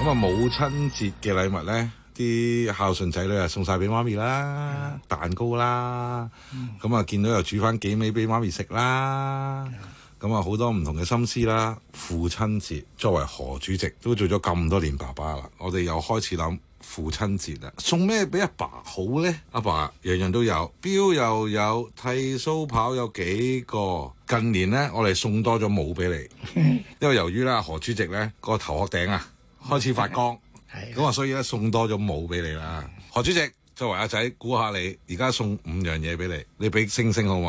咁啊，母親節嘅禮物咧，啲孝順仔女啊送晒俾媽咪啦，嗯、蛋糕啦，咁啊、嗯、見到又煮翻幾味俾媽咪食啦，咁啊好多唔同嘅心思啦。父親節作為何主席都做咗咁多年爸爸啦，我哋又開始諗父親節啦，送咩俾阿爸好呢？阿爸樣樣都有，錶又有，剃鬚刨有幾個。近年呢，我哋送多咗帽俾你，因為由於咧何主席咧個頭殼頂啊開始發光，咁啊所以咧送多咗帽俾你啦。何主席作為阿仔，估下你而家送五樣嘢俾你，你俾星星好嘛？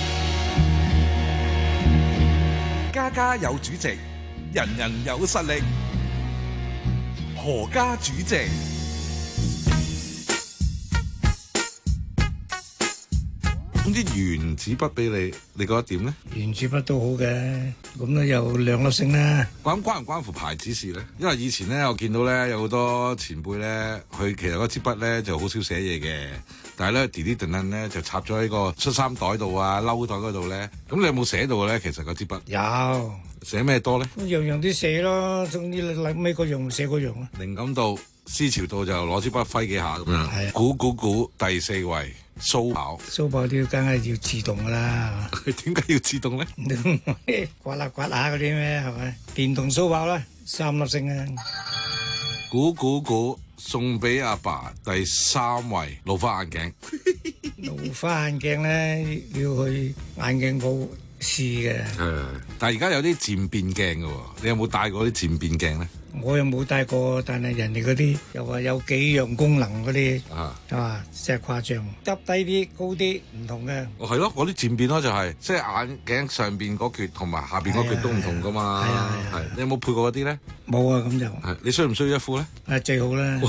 家家有主席，人人有實力，何家主席。 總之原子筆俾你，你覺得點呢？ 原子筆都好嘅，咁咧有兩粒星啦。 咁關唔關乎牌子事咧？因為以前咧，我見到咧有好多前輩咧，佢其實嗰支筆咧就好少寫嘢嘅，但係咧滴滴頓頓咧就插咗喺個恤衫袋度啊、褸袋嗰度咧。咁你有冇寫到咧？其實嗰支筆有寫咩多咧？ 樣樣都寫咯，總之你諗咩個樣寫個樣啊。 靈感到思潮到就攞支筆揮幾下咁樣。係啊，估估估第四位。蘇跑， 蘇跑都梗係要自動噶啦。 點解要自動咧？ 刮啦刮下嗰啲咩係咪？電動蘇跑啦，三粒星啊！ 估估估，送俾阿爸第三位老花眼鏡。 老花眼鏡咧要去眼鏡鋪試嘅。 係，但係而家有啲漸變鏡嘅喎，你有冇戴過啲漸變鏡咧？ 我又冇戴過，但係人哋嗰啲又話有幾樣功能嗰啲，啊，啊，真係誇張，耷低啲、高啲唔同嘅。 哦，係咯，嗰啲漸變咯，就係即係眼鏡上邊嗰橛同埋下邊嗰橛都唔同噶嘛。係啊係。你有冇配過嗰啲咧？ 冇啊，咁就。 係，你需唔需要一副咧？ 啊，最好啦。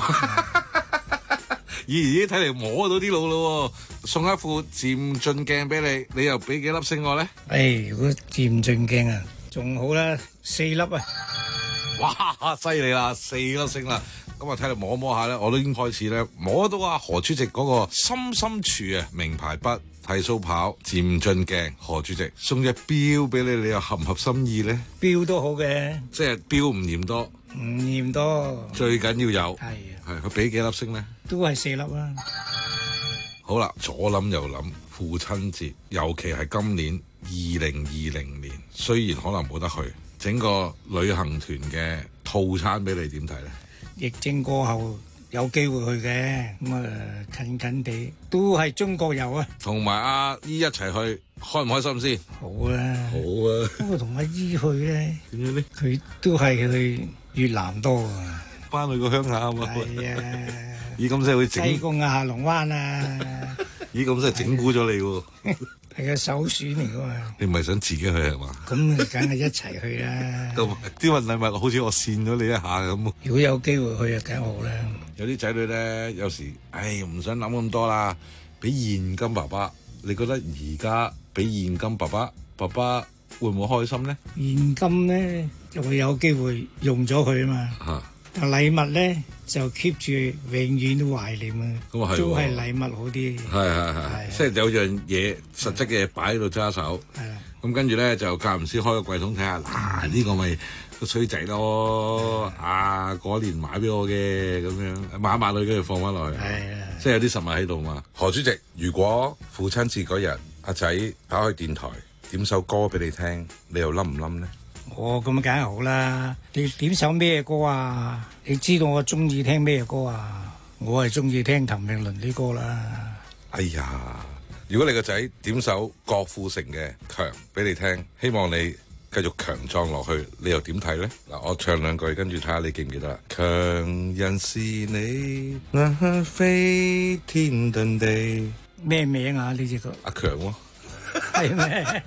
咦咦，睇嚟摸到啲路咯，送一副漸進鏡俾你，你又俾幾粒星我咧？ 誒，如果漸進鏡啊，仲好啦，四粒啊。 哇，犀利啦，四粒星啦！咁啊，睇嚟摸摸下咧，我都已經開始咧摸到啊何主席嗰個深深處啊，名牌筆、剃鬚刨、漸進鏡。何主席送隻錶俾你，你又合唔合心意咧？ 錶都好嘅， 即係錶唔嫌多， 唔嫌多， 最緊要有。係啊， 係佢俾幾粒星咧？ 都係四粒啦。 好啦，左諗右諗，父親節，尤其係今年二零二零年，雖然可能冇得去。整個旅行團嘅套餐俾你點睇咧？ 疫症過後有機會去嘅，咁啊近近地都係中國遊啊。 同埋阿姨一齊去，開唔開心先？ 好啊， 好啊。 不過同阿姨去咧， 點樣咧？ 佢都係去越南多啊， 翻去個鄉下啊嘛。 係啊。 咦，咁即係會整西貢啊、下龍灣啊。 咦，咁即係整蠱咗你喎。 係個首選嚟噶嘛？ 你唔係想自己去係嘛？ 咁你梗係一齊去啦。 都啲份禮物好似我扇咗你一下咁。 如果有機會去啊，梗好啦。 有啲仔女咧，有時唉唔想諗咁多啦，俾現金爸爸。你覺得而家俾現金爸爸，爸爸會唔會開心咧？ 現金咧就會有機會用咗佢啊嘛。嚇！但禮物咧就 keep 住永遠都懷念啊，都係禮物好啲。係係係， 即係有樣嘢實質嘅嘢擺喺度揸手。係啦，咁跟住咧就間唔時開個櫃桶睇下，嗱呢個咪個衰仔咯，啊嗰年買俾我嘅咁樣，買買女跟住放翻落去。係啊，即係有啲實物喺度嘛。何主席，如果父親節嗰日阿仔跑去電台點首歌俾你聽，你又冧唔冧咧？ 哦，咁梗係好啦！你點首咩歌啊？你知道我中意聽咩歌啊？我係中意聽譚詠麟啲歌啦。 哎呀，如果你個仔點首郭富城嘅《強》俾你聽，希望你繼續強壯落去，你又點睇咧？嗱，我唱兩句，跟住睇下你記唔記得啦。強人是你，那飛天遁地。 咩名啊？呢隻歌？ 阿強喎。 係咩？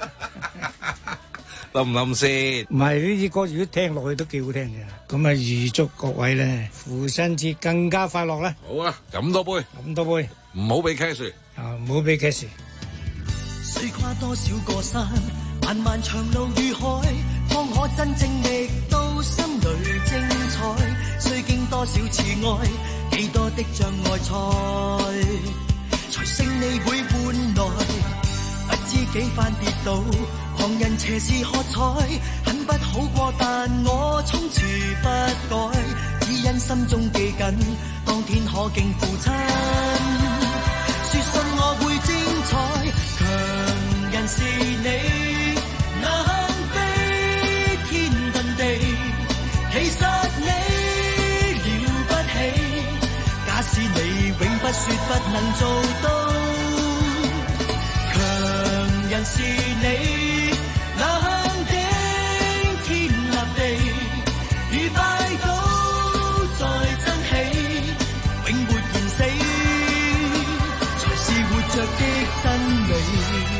冧唔冧先？ 唔係呢啲歌，如果聽落去都幾好聽嘅。咁啊，預祝各位咧父親節更加快樂啦！ 好啊，飲多杯， 飲多杯， 唔好俾 cash 啊，唔好俾 cash。 須跨多少個山，漫漫長路與海，方可真正覓到心裏精彩。須經多少次愛，幾多的障礙賽，才勝利會換來。不知幾番跌倒，旁人斜視喝彩，很不好過，但我從此不改，只因心中記緊，當天可敬父親。說信我會精彩，強人是你，能飛天遁地，其實你了不起，假使你永不說不能做到，強人是你，能頂天立地，如拜倒再爭起，永沒言死，才是活着的真理。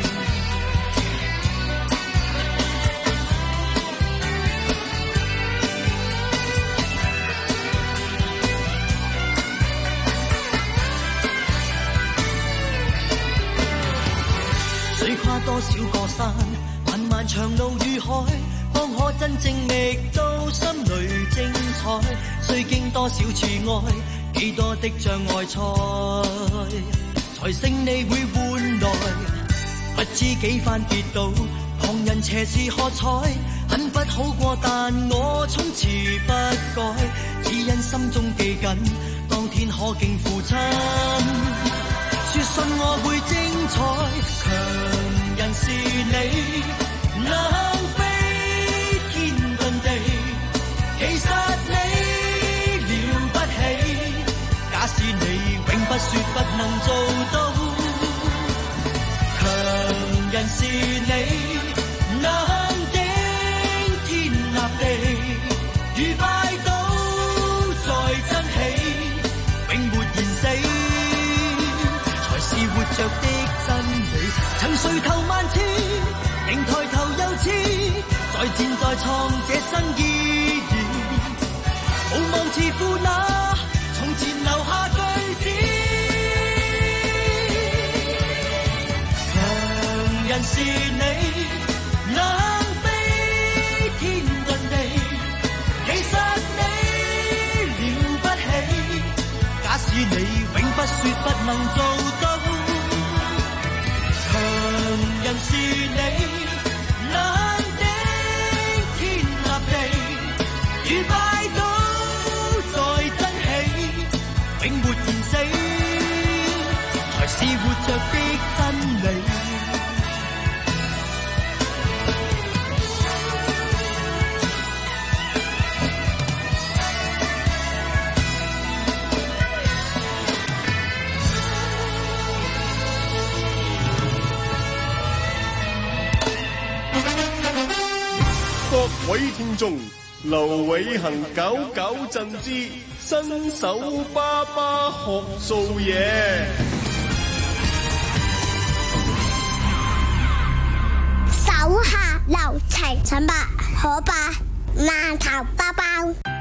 水跨多少個山，漫漫長路與海，方可真正覓到心裏精彩。須經多少次愛，幾多的障礙賽，才勝利會換來。不知幾番跌倒，旁人斜視喝彩，很不好過，但我從此不改，只因心中記緊，當天可敬父親。說信我會精彩，強人是你，能飛天遁地，其實你了不起，假使你永不說不能做到，強人是你，能頂天立地，如拜倒再爭起，永沒言死，是活着的真理。曾垂頭萬次，仍抬頭又次，再戰再創這新意義，無望自負那從前留下句子。強人是你，能飛天遁地，其實你了不起，假使你永不說不能做到，強人是你，能頂天立地，如拜倒再爭起，永沒言死，才是活着的真理。 各位聽眾，劉偉恒九九震之新手爸爸學做嘢。 手下留情，陳伯可伯饅頭包包。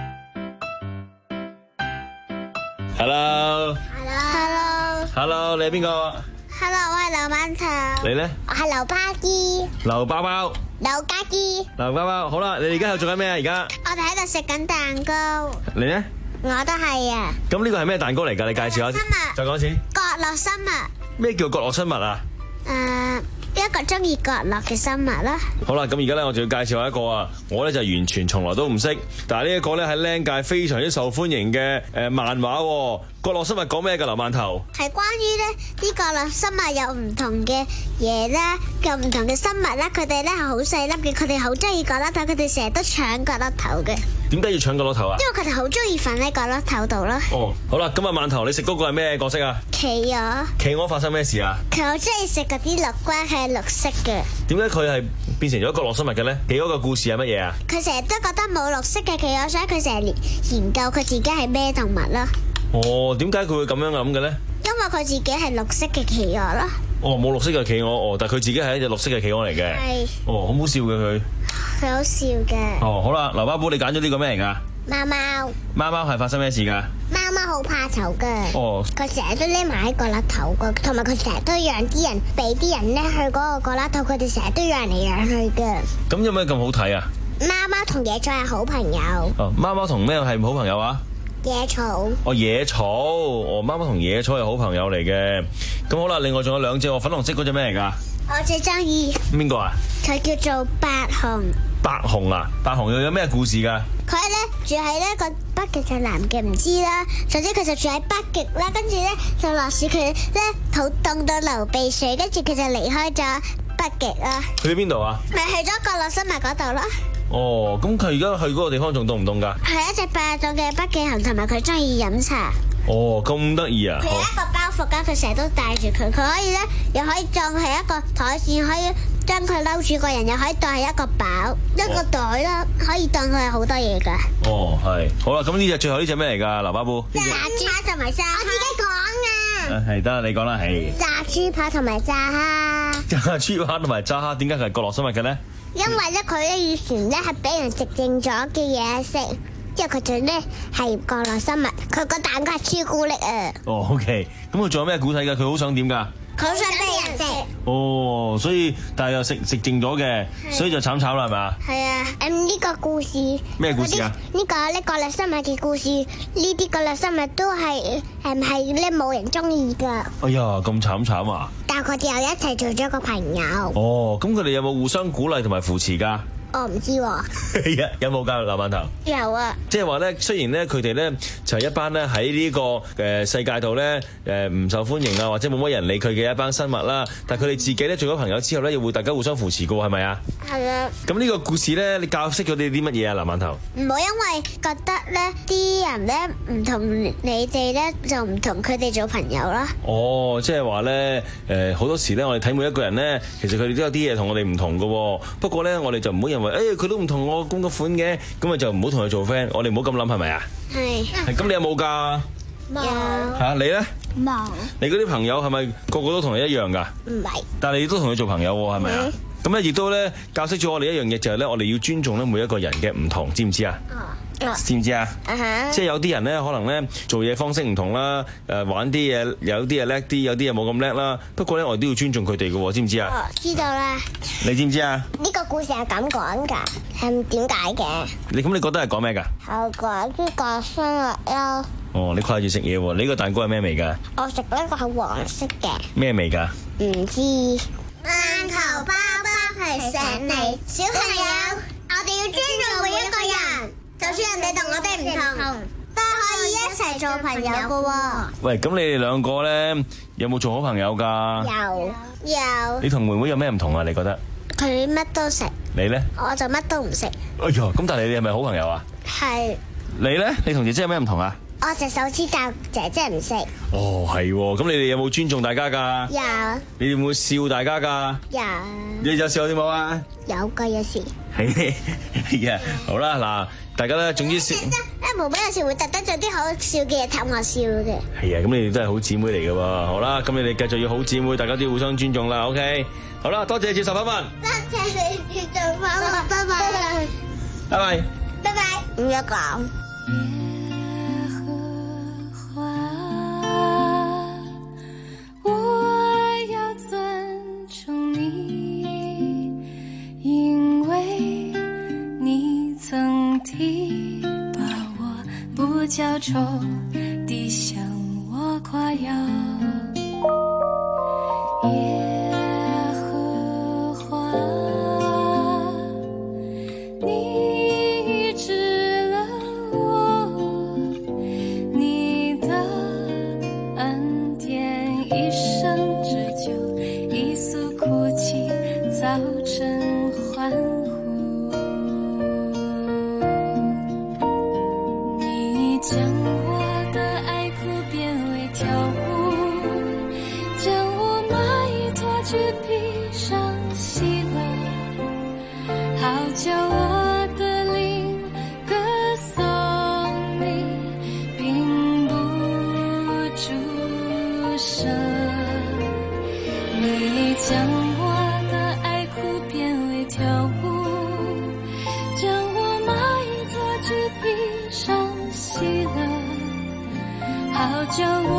Hello。Hello。Hello， 你係邊個 ？Hello， 我係劉饅頭。 你咧？ 我係劉巴基。 劉包包。 劉家基。 劉包包，好啦，你而家喺度做緊咩啊？而家？ 我哋喺度食緊蛋糕。 你咧？ 我都係啊。咁呢個係咩蛋糕嚟㗎？你介紹下先。再講一次。 角落生物。 咩叫角落生物啊？ 誒、uh, 一個中意角落嘅生物啦。 好啦，咁而家咧我就要介紹一個啊，我咧就完全從來都唔識，但係呢一個咧喺僆界非常之受歡迎嘅誒漫畫。角落生物講咩㗎？劉饅頭係關於咧啲角落生物有唔同嘅嘢啦，有唔同嘅生物啦，佢哋咧係好細粒嘅，佢哋好中意角落頭，佢哋成日都搶角落頭嘅。 點解要搶角落頭啊？ 因為佢哋好中意瞓喺角落頭度咯。 哦，好啦，咁啊饅頭，你食嗰個係咩角色啊？ 企鵝。 企鵝發生咩事啊？佢好中意食嗰啲綠瓜，佢係綠色嘅。 點解佢係變成咗角落生物嘅咧？企鵝嘅故事係乜嘢啊？ 佢成日都覺得冇綠色嘅企鵝，所以佢成日研究佢自己係咩動物咯。 哦，點解佢會咁樣諗嘅咧？ 因為佢自己係綠色嘅企鵝咯。 哦，冇綠色嘅企鵝，哦，但係佢自己係一隻綠色嘅企鵝嚟嘅。 係。 哦，好唔好笑嘅佢？ 佢好笑嘅。 哦，好啦，劉巴寶，你揀咗呢個咩嚟噶？ 貓貓。 貓貓係發生咩事噶？ 貓貓好怕醜噶。 哦。佢成日都匿埋喺角落頭噶，同埋佢成日都讓啲人俾啲人咧去嗰個角落頭，佢哋成日都讓嚟讓去噶。 咁有咩咁好睇啊？ 貓貓同野菜係好朋友。 哦，貓貓同咩係好朋友啊？ 野草。 哦，野草。哦，貓貓同野草係好朋友嚟嘅。咁好啦，另外仲有兩隻，粉紅色嗰隻咩嚟噶？ 我最中意邊個啊？ 佢叫做白熊。 白熊啊，白熊又有咩故事㗎？ 佢咧住喺呢個北極定南極唔知啦，總之佢就住喺北極啦，跟住咧就落雪，佢咧好凍到流鼻水，跟住佢就離開咗北極啦。 去咗邊度啊？ 咪去咗角落生物嗰度咯。 哦，咁佢而家去嗰個地方仲凍唔凍㗎？ 係一隻八種嘅北極熊，同埋佢中意飲茶。 哦，咁得意啊！ 佢有一個包袱㗎，佢成日都帶住佢，佢可以咧又可以當係一個台扇，可以將佢嬲住個人，又可以當係一個包、一個袋啦，可以當佢係好多嘢㗎。 哦，係。好啦，咁呢隻最後呢隻咩嚟㗎？劉巴布。 炸豬扒同埋炸蝦。我自己講啊。 係得，你講啦，係。 炸豬扒同埋炸蝦。 炸豬扒同埋炸蝦，點解係角落生物嘅咧？ 因為咧，佢咧以前咧係俾人食剩咗嘅嘢食。之後佢就咧係角落生物，佢個蛋糕係朱古力啊！ 哦 ，OK，咁佢仲有咩古仔㗎？佢好想點㗎？ 佢好想俾人食。 哦，所以但係又食食剩咗嘅，所以就慘慘啦，係咪啊？ 係啊，咁呢個故事咩故事啊？ 呢個咧角落生物嘅故事，呢啲角落生物都係誒係咧冇人中意㗎。 哎呀，咁慘慘啊！ 但係佢哋又一齊做咗個朋友。 哦，咁佢哋有冇互相鼓勵同埋扶持㗎？ 我唔知喎。 係啊，有冇㗎劉饅頭？ 有啊。 即係話咧，雖然咧佢哋咧就係一班咧喺呢個誒世界度咧誒唔受歡迎啊，或者冇乜人理佢嘅一班生物啦，但係佢哋自己咧做咗朋友之後咧，又會大家互相扶持㗎喎，係咪啊？係啊。咁呢個故事咧，你教識咗你啲乜嘢啊？劉饅頭？唔好因為覺得咧啲人咧唔同你哋咧，就唔同佢哋做朋友啦。 哦，即係話咧誒好多時咧，我哋睇每一個人咧，其實佢哋都有啲嘢同我哋唔同㗎喎。不過咧，我哋就唔好因為誒佢都唔同我咁個款嘅，咁咪就唔好同佢做 friend。我哋唔好咁諗，係咪啊？係。係咁，你有冇㗎？冇。嚇你咧？冇。你嗰啲朋友係咪個個都同你一樣㗎？唔係。但係你都同佢做朋友喎，係咪啊？咁咧亦都咧教識咗我哋一樣嘢，就係咧我哋要尊重咧每一個人嘅唔同，知唔知啊？知唔知啊？即係有啲人咧，可能咧做嘢方式唔同啦，誒玩啲嘢有啲嘢叻啲，有啲嘢冇咁叻啦。不過咧，我哋都要尊重佢哋嘅喎，知唔知啊？ 知道啦。 你知唔知啊？ 呢個故事係咁講㗎，係點解嘅？ 你咁你覺得係講咩㗎？ 係講啲角生物咯。哦， 你掛住食嘢喎？你個蛋糕係咩味㗎？ 我食呢個係黃色嘅。 咩味㗎？ 唔知。饅頭包包係醒你，小朋友，我哋要尊重每一個人。就算人哋同我哋唔同，都可以一齊做朋友㗎喎。 喂，咁你哋兩個咧有冇做好朋友㗎？ 有有。 你同妹妹有咩唔同啊？你覺得？ 佢乜都食。你咧？我就乜都唔食。 哎呀，咁但係你哋係咪好朋友啊？ 係。你咧？你同姐姐有咩唔同啊？ 我隻手指甲姐姐唔識。 哦，係喎，咁你哋有冇尊重大家㗎？ 有。 你哋會唔會笑大家㗎？ 有。 你有笑我哋冇啊？ 有㗎，有時。 係嘅，好啦，嗱，大家咧，總之笑。 咧，妹妹有時會特登做啲好笑嘅嘢氹我笑嘅。 係啊，咁你哋都係好姊妹嚟嘅喎。好啦，咁你哋繼續要好姊妹，大家都要互相尊重啦。OK，好啦，多謝你接受訪問。 多謝你接受訪問，拜拜。 拜拜。 拜拜。唔要講。 焦愁地向我夸耀，耶和华，你医治了我，你的恩典一生之久，一诉哭泣，早晨欢呼。将我的爱哭变为跳舞，将我蚂蚁拖去披上喜乐，好叫我的灵歌颂你，并不住声。你将我的爱哭变为跳舞，将我蚂蚁拖去披上喜乐，好叫我